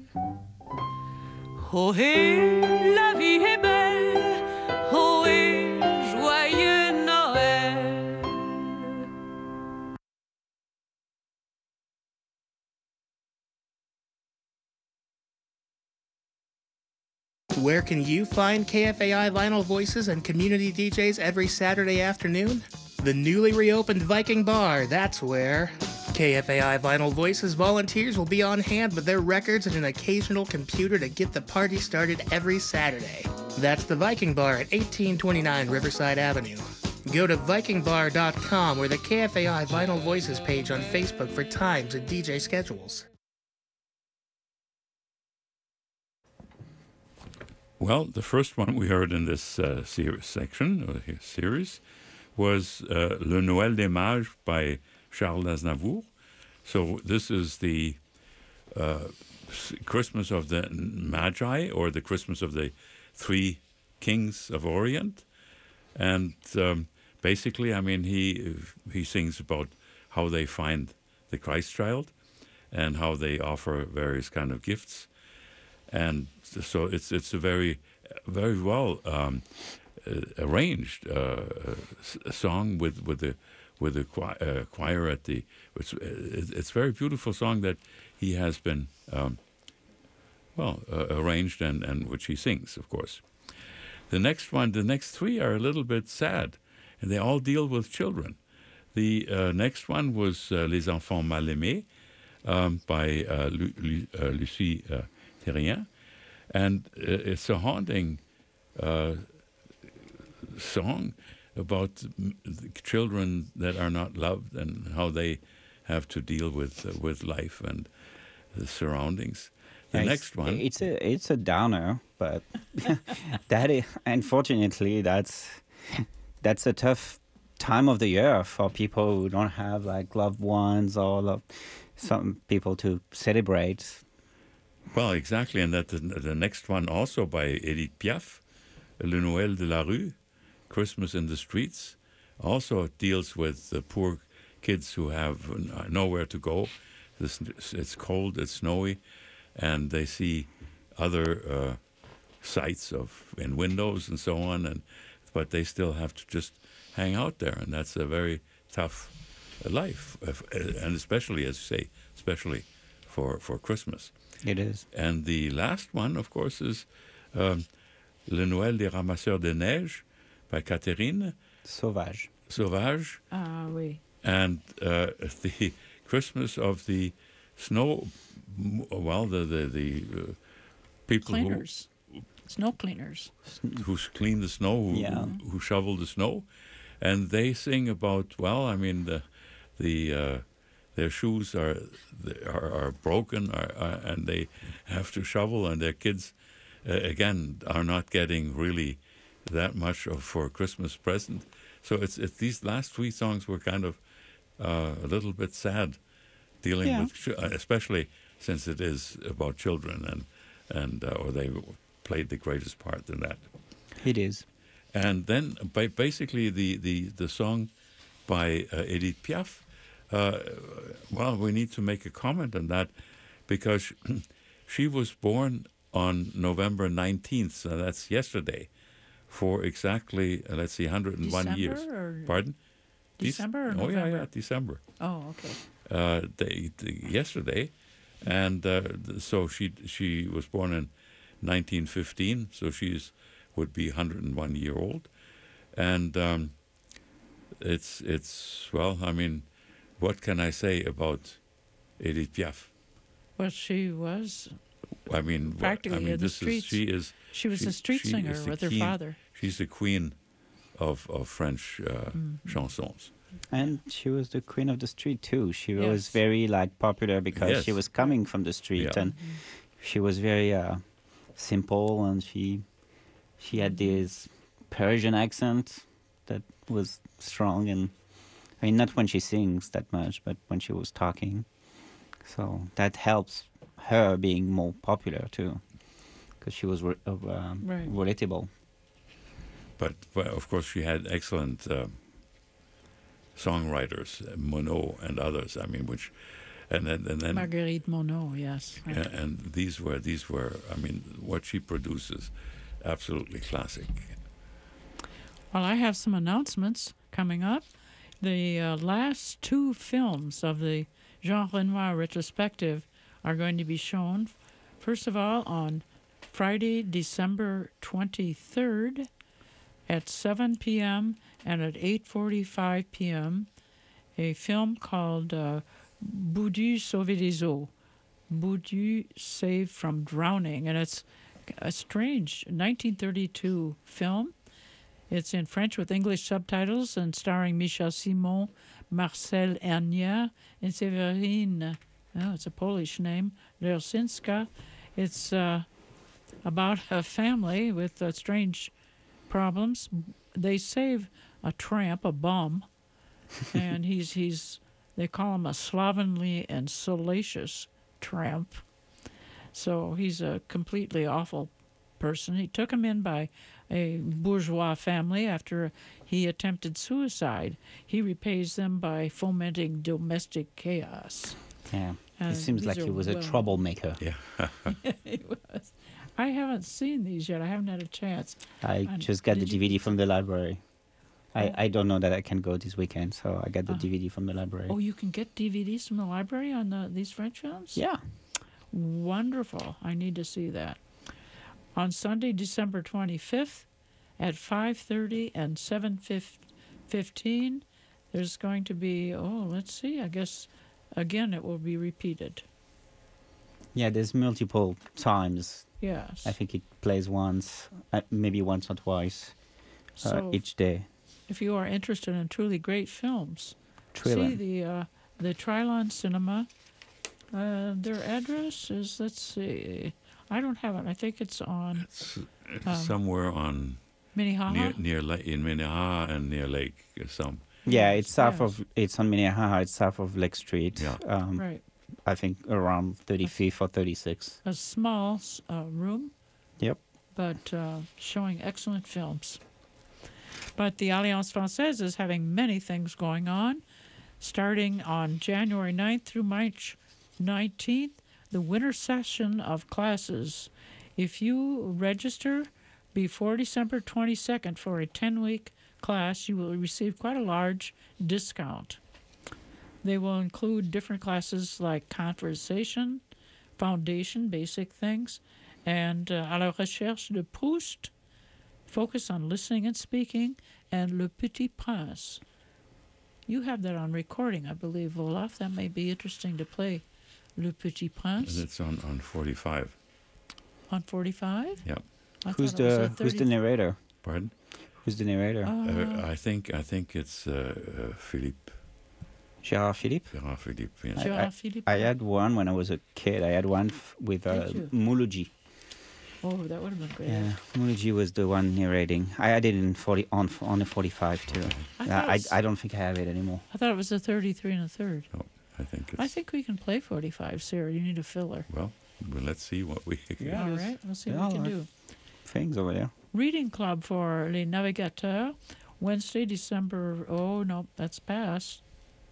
Oh, et la vie est belle. Oh, et joyeux Noël. Where can you find K F A I Vinyl Voices and community D Js every Saturday afternoon? The newly reopened Viking Bar, that's where. K F A I Vinyl Voices volunteers will be on hand with their records and an occasional computer to get the party started every Saturday. That's the Viking Bar at eighteen twenty-nine Riverside Avenue. Go to viking bar dot com or the K F A I Vinyl Voices page on Facebook for times and D J schedules. Well, the first one we heard in this uh, series, section, or series, was uh, Le Noël des Mages by Charles Aznavour. So this is the uh, Christmas of the Magi, or the Christmas of the Three Kings of Orient. And um, basically, I mean, he he sings about how they find the Christ child and how they offer various kind of gifts. And so it's it's a very very well um, uh, arranged uh, uh, song with with the with the choir, uh, choir at the. It's it's a very beautiful song that he has been um, well uh, arranged and and which he sings, of course. The next one, the next three are a little bit sad, and they all deal with children. The uh, next one was uh, Les Enfants Mal Aimés um, by uh, Lu, Lu, uh, Lucie. Uh, Terrien, and uh, it's a haunting uh, song about m- children that are not loved and how they have to deal with uh, with life and the surroundings. The Yeah, next it's, one, it's a it's a downer, but that is, unfortunately that's that's a tough time of the year for people who don't have like loved ones or love, some people to celebrate. well, exactly, and that the, the next one also by Edith Piaf, Le Noël de la Rue, Christmas in the Streets, also deals with the poor kids who have n- nowhere to go. This, it's cold, it's snowy, and they see other uh, sights of in windows and so on, and but they still have to just hang out there, and that's a very tough life, if, and especially, as you say, especially for, for Christmas. It is. And the last one, of course, is um, Le Noël des Ramasseurs de Neige by Catherine Sauvage. Sauvage. Ah, oui. And uh, the Christmas of the snow, well, the, the, the uh, people Cleaners. Snow cleaners. who, who clean the snow, who, Yeah. who, who shovel the snow. And they sing about, well, I mean, the, the uh, their shoes are are, are broken, are, are, and they have to shovel, and their kids, uh, again, are not getting really that much of for a Christmas present. So it's, it's these last three songs were kind of uh, a little bit sad, dealing Yeah. with, ch- especially since it is about children, and and uh, or they played the greatest part in that. It is. And then, by basically, the, the, the song by uh, Edith Piaf, uh, well, we need to make a comment on that, because she was born on November nineteenth, so that's yesterday, for exactly, uh, let's see, one hundred one December years. or Pardon? Dec- December or Oh, yeah, November? yeah, December. Oh, okay. Uh, they, the, yesterday, and uh, th- so she she was born in nineteen fifteen, so she's would be one hundred one year old, and um, it's it's well, I mean, what can I say about Edith Piaf? Well, she was I mean, wha- practically I mean, in the this streets. is she is She was a street she singer is the with her queen- father. She's the queen of of French uh, Mhm. chansons. And she was the queen of the street too. She was Yes. very like popular because she Yes. was coming from the street, Yeah. and she was very uh, simple, and she she had this Persian accent that was strong, and I mean not when she sings that much, but when she was talking, So that helps her being more popular too, because she was re- uh, um, Right. relatable. But, well, of course, she had excellent uh, songwriters, uh, Monod and others. I mean, which, and then and then Marguerite Monod, yes. Right. and, and these were these were. I mean, what she produces, absolutely classic. Well, I have some announcements coming up. The uh, last two films of the Jean Renoir retrospective are going to be shown. First of all, on Friday, December twenty-third at seven p.m. and at eight forty-five p.m., a film called uh, Boudu Sauvé des Eaux, Boudu Saved from Drowning, and it's a strange nineteen thirty-two film. It's in French with English subtitles and starring Michel Simon, Marcel Hernier, and Severine, oh, it's a Polish name, Lersinska. It's uh, about a family with uh, strange problems. They save a tramp, a bum, and he's, he's they call him a slovenly and salacious tramp. So he's a completely awful person. He took him in by a bourgeois family after he attempted suicide. He repays them by fomenting domestic chaos. Yeah, Uh, it seems these like are he was a well- troublemaker. Yeah. He was. I haven't seen these yet. I haven't had a chance. I And just got the did D V D you- from the library. I, Oh. I don't know that I can go this weekend, so I got the Uh. D V D from the library. Oh, you can get D V Ds from the library on the, these French films? Yeah. Wonderful. I need to see that. On Sunday, December twenty-fifth at five thirty and seven fifteen, there's going to be, oh, let's see, I guess, again, it will be repeated. Yeah, there's multiple times. Yes. I think it plays once, uh, maybe once or twice uh, So- each day. If you are interested in truly great films, see Trilon. the uh, the Trilon Cinema. Uh, their address is, let's see, I don't have it. I think it's on It's um, somewhere on Minnehaha. near near Lake, in Minnehaha and near Lake uh, some. Yeah, it's south yes. of, it's on Minnehaha, it's south of Lake Street. Yeah. Um, Right. I think around thirty-fifth or thirty-sixth. A small s- uh, room, Yep. but uh, showing excellent films. But the Alliance Française is having many things going on, starting on January ninth through March nineteenth, the winter session of classes. If you register before December twenty-second for a ten-week class, you will receive quite a large discount. They will include different classes like conversation, foundation, basic things, and uh, à la recherche de Proust, focus on listening and speaking, and Le Petit Prince. You have that on recording, I believe, Olaf. That may be interesting to play Le Petit Prince And it's on, on forty-five. on forty-five. Yeah. I Who's thought it was the a Who's the thirty narrator? Pardon? Who's the narrator? Uh, I think I think it's uh, uh, Philippe. Gérard Philippe? Gérard Philippe. Yes. I- Gérard I, Philippe. I had one when I was a kid. I had one f- with uh, Did you? Mouloudji. Oh, that would have been great. Yeah, Mouloudji was the one narrating. I had it in forty on f- on the forty-five too. I Uh, thought I, it's- I don't think I have it anymore. I thought it was a thirty-three and a third. Oh, I think it's I think we can play forty-five, Sarah. You need a filler. well. Well, let's see what we. Yeah, All there's- right, we'll see there what we can are do. Things over there. Reading Club for Les Navigateurs, Wednesday, December, oh, no, that's past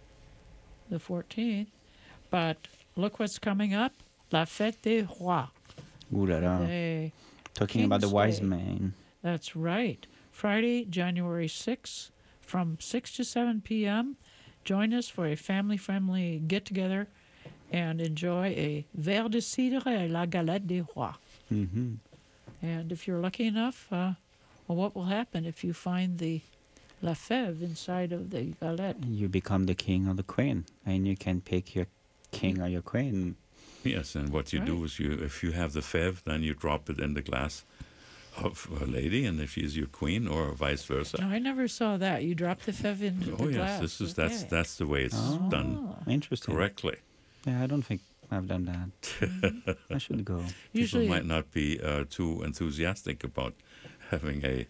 the fourteenth. But look what's coming up, La Fête des Rois. Ooh la la. They- Talking about the King's wise Day. man. That's right. Friday, January sixth, from six to seven p.m. Join us for a family-friendly get-together and enjoy a verre de cidre et la galette des rois. Mm-hmm. And if you're lucky enough, uh, well, what will happen if you find the la fève inside of the galette? You become the king or the queen, and you can pick your king or your queen. Yes, and what you do Right. is you, if you have the fève, then you drop it in the glass of a lady, and if she's your queen, or vice versa. No, I never saw that. You drop the fève into Oh the yes, glass. this is that's Okay. that's the way it's Oh. done Interesting. correctly. Yeah, I don't think I've done that. I should go. Usually- People might not be uh, too enthusiastic about having a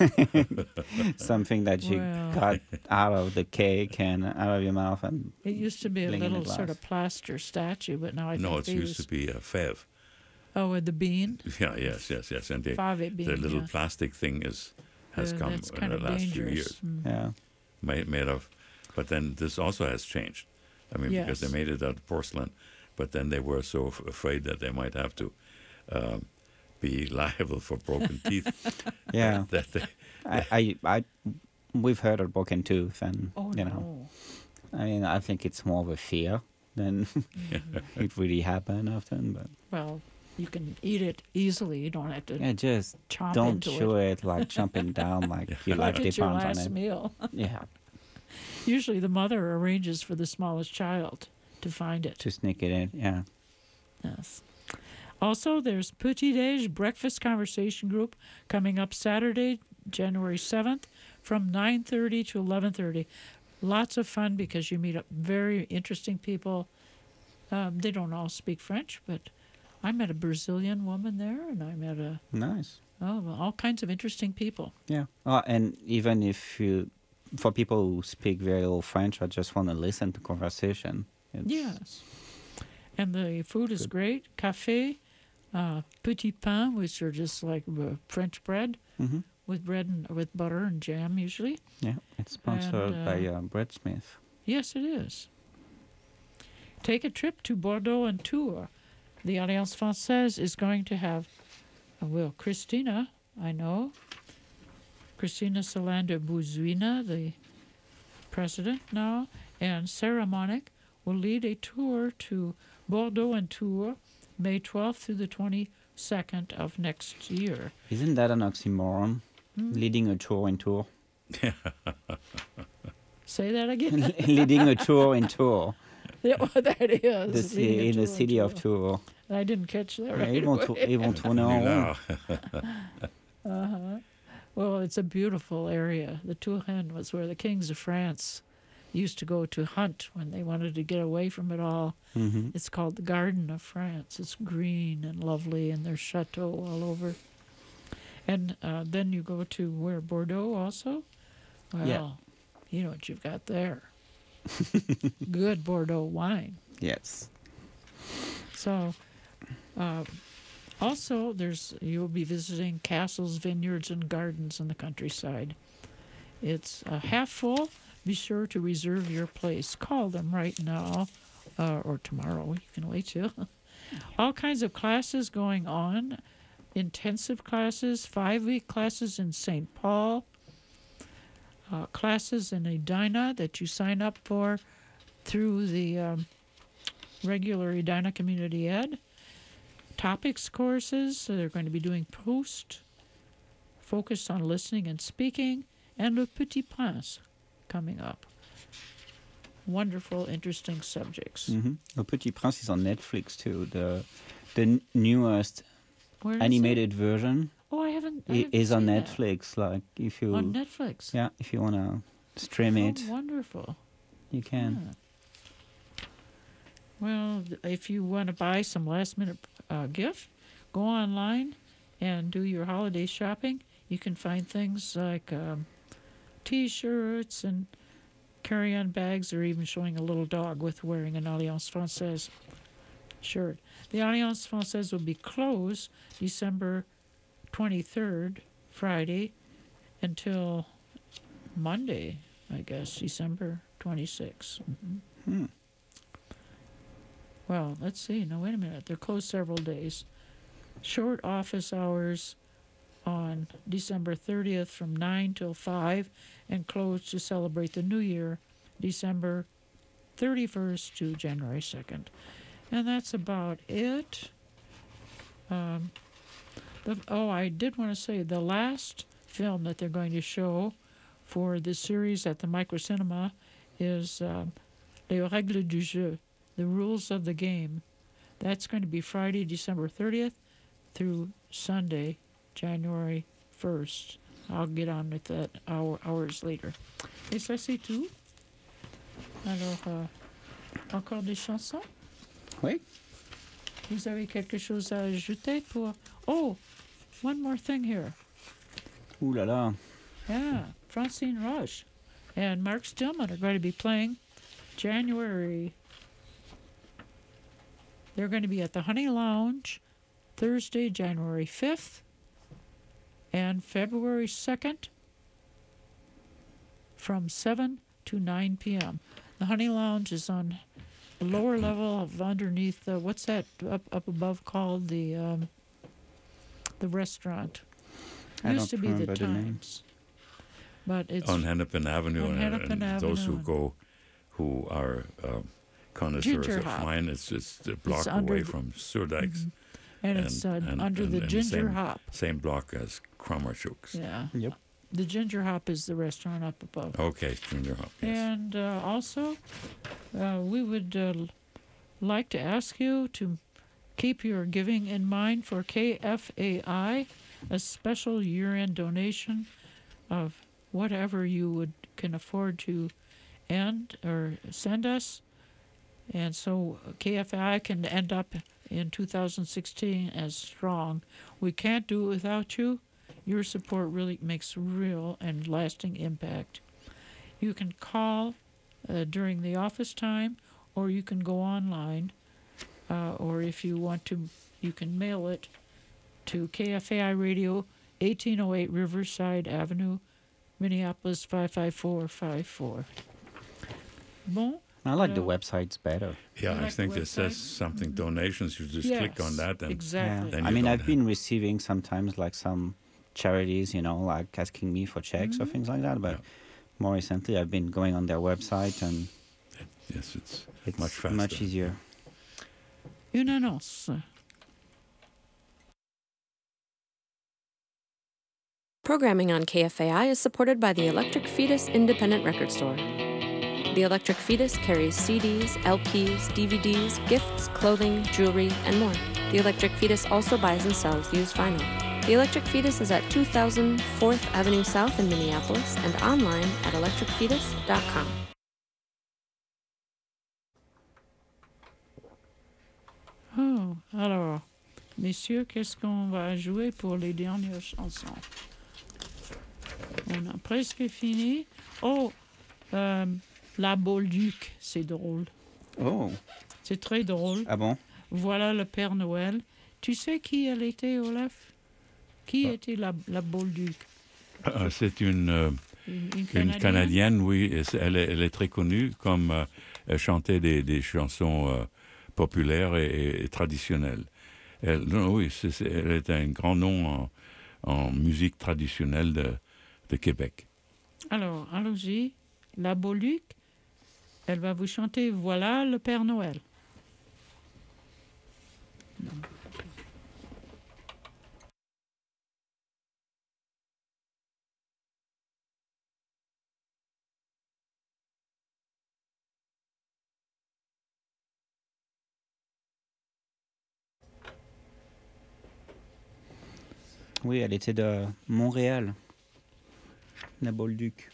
something that you Well. got out of the cake and out of your mouth and It used to be a fling in the little sort glass. of plaster statue, but now I no, think it they used use, to be a fève. oh, with the bean. Yeah, yes, yes, yes, and the, Fave bean, the little yeah. plastic thing is has Yeah, come that's in kind the of last few dangerous. years. Mm. Yeah. Made, made of, but then this also has changed. I mean, because Yes. they made it out of porcelain, but then they were so f- afraid that they might have to um, be liable for broken teeth. Yeah. that they, I, I, I, we've heard of broken tooth, and Oh, you know, I mean, I think it's more of a fear than it really happened often. But Well, you can eat it easily. You don't have to yeah, just chomp don't into chew it. it, like chomping down like your life Like it's your depends on last it. meal. Yeah, Usually the mother arranges for the smallest child to find it. to sneak it in. Yeah. Yes. Also, there's Petit Déj Breakfast Conversation Group coming up Saturday, January seventh from nine thirty to eleven thirty. Lots of fun because you meet up very interesting people. Um, they don't all speak French, but I met a Brazilian woman there, and I met a Nice. oh, well, all kinds of interesting people. Yeah. Uh, and even if you, for people who speak very little French or just want to listen to conversation, it's, Yes. And the food is great. Café, uh, petit pain, which are just like uh, French bread Mhm. with bread and with butter and jam usually. Yeah, it's sponsored And, by uh, uh, Brett Smith. Yes, it is. Take a trip to Bordeaux and Tours. The Alliance Française is going to have, uh, well, Christina, I know, Christina Solander Bouzuina, the president now, and Sarah Monick will lead a tour to Bordeaux and Tours, May twelfth through the twenty-second of next year. Isn't that an oxymoron? Hmm? Leading a tour in tour. Say that again. Leading a tour in tour. Yeah, well, that is. The ci- leading a in the tour city and of tour. Tours. I didn't catch that Yeah, right ils vont, away. tou- ils vont tourner en rond. Uh-huh. Well, it's a beautiful area. The Touraine was where the kings of France used to go to hunt when they wanted to get away from it all. Mhm. It's called the Garden of France. It's green and lovely, and there's chateau all over. And uh, then you go to where Bordeaux also. Well, Yeah. you know what you've got there. Good Bordeaux wine. Yes. So, uh, also, there's you'll be visiting castles, vineyards, and gardens in the countryside. It's uh, half full. Be sure to reserve your place. Call them right now, uh, or tomorrow. You can wait till. All kinds of classes going on. Intensive classes, five-week classes in Saint Paul. Uh, classes in Edina that you sign up for through the um, regular Edina Community Ed. Topics courses, so they're going to be doing Proust, focused on listening and speaking, and Le Petit Prince coming up. Wonderful, interesting subjects. Mm-hmm. Le Petit Prince is on Netflix too. The the n- newest Where is animated version Oh, I haven't. I i- haven't is on seen that. Netflix. Like if you On Netflix? yeah, if you wanna stream Oh, it, wonderful. you can. Yeah. Well, th- if you want to buy some last minute uh, gift, go online and do your holiday shopping. You can find things like um, T-shirts and carry-on bags. They're even showing a little dog with wearing an Alliance Française shirt. The Alliance Française will be closed December twenty-third, Friday, until Monday, I guess, December twenty-sixth. Mm-hmm. Hmm. Well, let's see. Now, wait a minute. They're closed several days. Short office hours on December thirtieth from nine till five, and closed to celebrate the New Year, December thirty-first to January second. And that's about it. Um, the, oh, I did want to say the last film that they're going to show for this series at the Microcinema is um, Les Règles du Jeu, The Rules of the Game. That's going to be Friday, December thirtieth through Sunday, January first. I'll get on with that hour, hours later. Et ça, c'est tout. Alors, euh, encore des chansons? Oui. Vous avez quelque chose à ajouter pour... Oh, one more thing here. Ooh la la. Yeah, Francine Roche and Mark Stillman are going to be playing January. They're going to be at the Honey Lounge Thursday, January fifth, and February second from seven to nine p.m. The Honey Lounge is on the lower level of underneath the, what's that up up above called the um, the restaurant. I Used to don't be the remember the name. Times, but it's On Hennepin Avenue, on and, Hennepin and those who Avenue. go, who are um, connoisseurs Ginger of hop. wine, it's just a block under away the- from Surdykes. Mhm. And it's, uh, under the Ginger same, Hop. Same block as Cromerchuk's. Yeah. Yep. The Ginger Hop is the restaurant up above. Okay, Ginger Hop. Yes. And uh, also, uh, we would uh, l- like to ask you to keep your giving in mind for K F A I, a special year-end donation of whatever you would can afford to end or send us. And so K F A I can end up in two thousand sixteen as strong. We can't do it without you. Your support really makes real and lasting impact. You can call uh, during the office time, or you can go online, uh, or if you want to, you can mail it to K F A I Radio, eighteen oh eight Riverside Avenue, Minneapolis five five four five four. Bon. I like the uh, websites better. Yeah, You I like think the it says website? something donations. You just click Yes, on that, and exactly. then I you mean, don't I've have- been receiving sometimes like some charities, you know, like asking me for checks or Mhm. things like that. But more recently, I've been going on their website and yes, it's, it's much faster. much easier. Une annonce. Programming on K F A I is supported by the Electric Fetus Independent Record Store. The Electric Fetus carries C Ds, L Ps, D V Ds, gifts, clothing, jewelry, and more. The Electric Fetus also buys and sells used vinyl. The Electric Fetus is at two thousand fourth Avenue South in Minneapolis and online at electric fetus dot com. Oh, alors, messieurs, qu'est-ce qu'on va jouer pour les dernières chansons? On a presque fini. Oh, euh, La Bolduc, c'est drôle. Oh. C'est très drôle. Ah bon? Voilà le Père Noël. Tu sais qui elle était, Olaf? Qui Ah. était la, la Bolduc? Euh, c'est une, euh, Une- une une Canadienne? Canadienne, oui. et c'est- Elle est, elle est très connue comme euh, elle chantait des, des chansons euh, populaires et, et- et traditionnelles. Elle, non, oui, c'est- c'est- elle est un grand nom en, en musique traditionnelle de, de Québec. Alors, allons-y. La Bolduc, elle va vous chanter Voilà le Père Noël. Oui, elle était de Montréal, la Bolduc.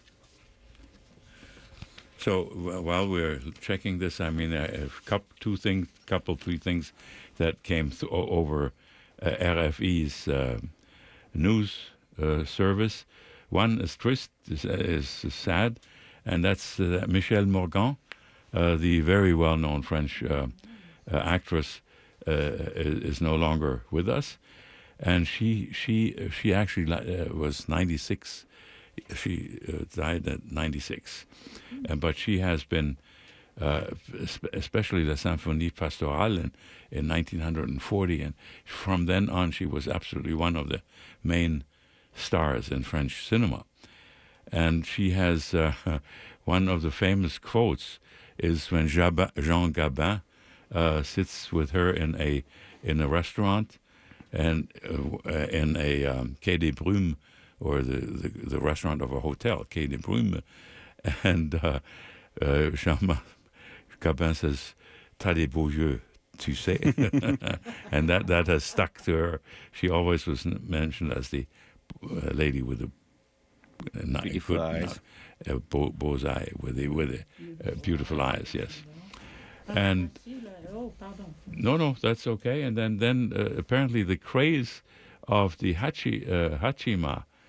So wh- while we're checking this, I mean, I have coup- two things, couple, three things that came th- o- over uh, R F E's uh, news uh, service. One is triste, is, is sad, and that's uh, Michelle Morgan, uh, the very well-known French uh, uh, actress, uh, is, is no longer with us, and she she she actually uh, was ninety-six. She uh, died at ninety-six, uh, but she has been, uh, espe- especially the Symphonie Pastorale in, in nineteen forty, and from then on she was absolutely one of the main stars in French cinema. And she has uh, one of the famous quotes is when Jab- Jean Gabin uh, sits with her in a in a restaurant and uh, in a um, Quai des Brumes, or the, the, the restaurant of a hotel, Quai des Brumes, and uh, uh, Jean Gabin says, "T'as des beaux yeux, tu sais," and that, that has stuck to her. She always was n- mentioned as the uh, lady with the uh, ni- Beautiful good, eyes. Uh, beau, beaux eyes, with the with the uh, beautiful eyes, yes. And Oh, pardon. no, no, that's okay. And then, then uh, apparently the craze of the hachi, uh, hachima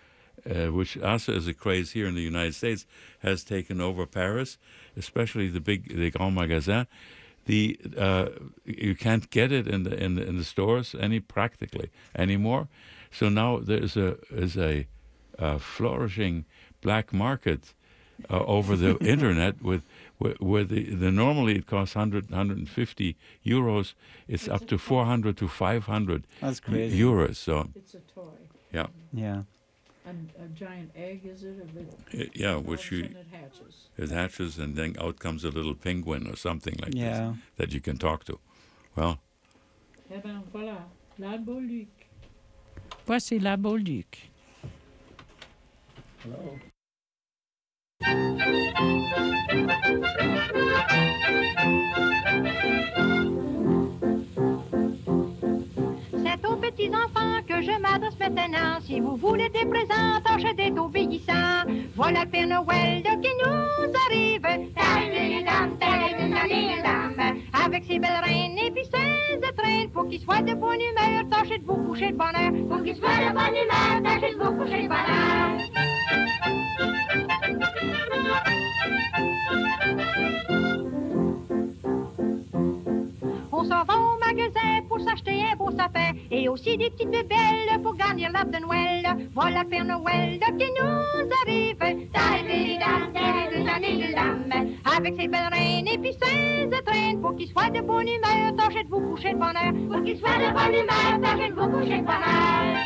uh, which also is a craze here in the United States, has taken over Paris, especially the big, the Grand Magasins. The uh, you can't get it in the in the, in the stores any practically anymore. So now there's a is a, a flourishing black market uh, over the internet with where, where the, the normally it costs one hundred, one hundred fifty euros. It's up to four hundred to five hundred That's crazy. euros. So It's a toy. yeah, Yeah. And a giant egg, is it? Of it? Y- yeah, which you And it hatches. it hatches and then out comes a little penguin or something like Yeah. this that you can talk to. Well, Eh ben voilà, la Bolduc. Voici la Bolduc. Hello. C'est aux petits enfants que je m'adresse maintenant. Si vous voulez des présents, tâchez d'être obéissants. Voilà le Père Noël qui nous arrive. Tadadadam, tadadadam, avec ses belles reines et puis ses étrennes. Pour qu'il soit de bonne humeur, tâchez de vous coucher de bonne heure. Pour qu'il soit de bonne humeur, tâchez de vous coucher de bonne heure. On s'en va au magasin pour s'acheter un beau sapin et aussi des petites bébelles pour garnir l'arbre de Noël. Voilà Père Noël qui nous arrive. Tadadadam, tadadadam, avec ses belles reines et puis ses étrennes. Pour qu'il soit de bonne humeur, tâchez de vous coucher de bonne heure. Pour qu'il soit de bonne humeur, tâchez de vous coucher de bonne heure.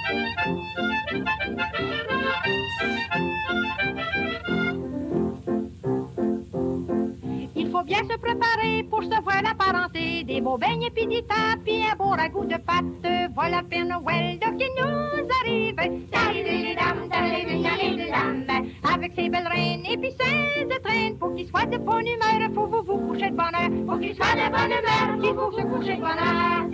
Il faut bien se préparer pour se voir la parenté. Des beaux beignets puis des tas, puis un beau ragoût de pâte. Voilà Père Noël qui nous arrive. Tadadadam, tadadadam, avec ses belles reines et puis ses étrennes. Pour qu'il soit de bonne humeur, il faut vous vous coucher de bonne heure. Pour qu'il soit de bonne humeur, il faut se coucher de bonne heure.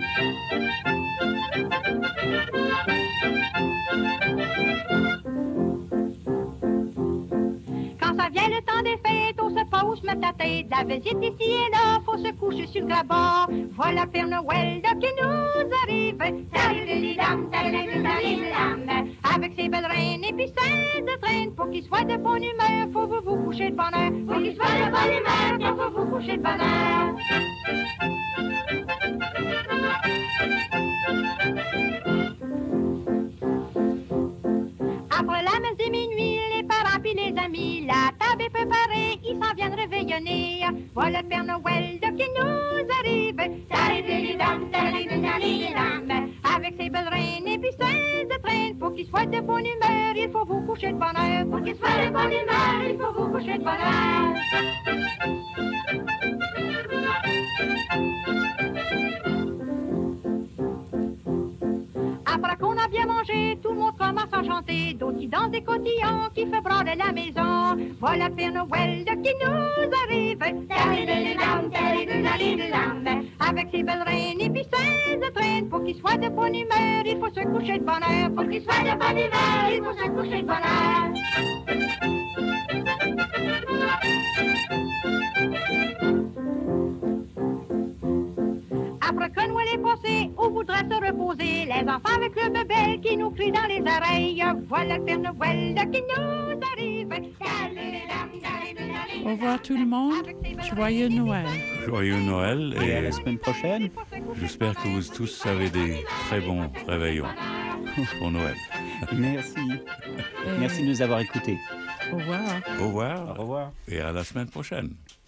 Quand ça vient le temps des fêtes, on se pose mettre la tête. La visite ici et là, faut se coucher sur le grabat. Voilà Père Noël qui nous arrive. Tadadadam, tadadadam, avec ses belles reines et puis ses étrennes. Pour qu'il soit de bonne humeur, faut vous vous coucher de bonne heure. Pour qu'il soit de bonne humeur, il faut vous coucher de bonne heure. Après la messe de minuit, les parents puis les amis, la table est préparée, ils s'en viennent réveillonner. Voilà le Père Noël qui nous arrive. Tadadadam, tadadadam, avec ses belles reines et puis ses étrennes. Pour qu'il soit de bonne humeur, il faut vous coucher de bonne heure. Pour qu'il soit de bonne humeur, il faut vous coucher de bonne heure. Après qu'on a bien mangé, tout le monde commence à chanter. D'autres qui dansent des cotillons, qui fait brader la maison. Voilà Père Noël qui nous arrive. Tadadadam, tadadadam, avec ses belles reines et puis ses étrennes. Pour qu'il soit de bonne humeur, il faut se coucher de bonne heure. Pour qu'il soit de bonne humeur, il faut se coucher de bonne heure. Après que Noël est passé, on voudrait se reposer. Les enfants avec le bébé qui nous crient dans les oreilles. Voilà le Père Noël qui nous arrive. Au revoir tout le monde. Joyeux Noël. joyeux Noël Et et à la semaine prochaine. j'espère que vous tous avez des très bons réveillons pour Noël. Merci. Et Merci de nous avoir écoutés. Au revoir. Au revoir. Au revoir. Et à la semaine prochaine.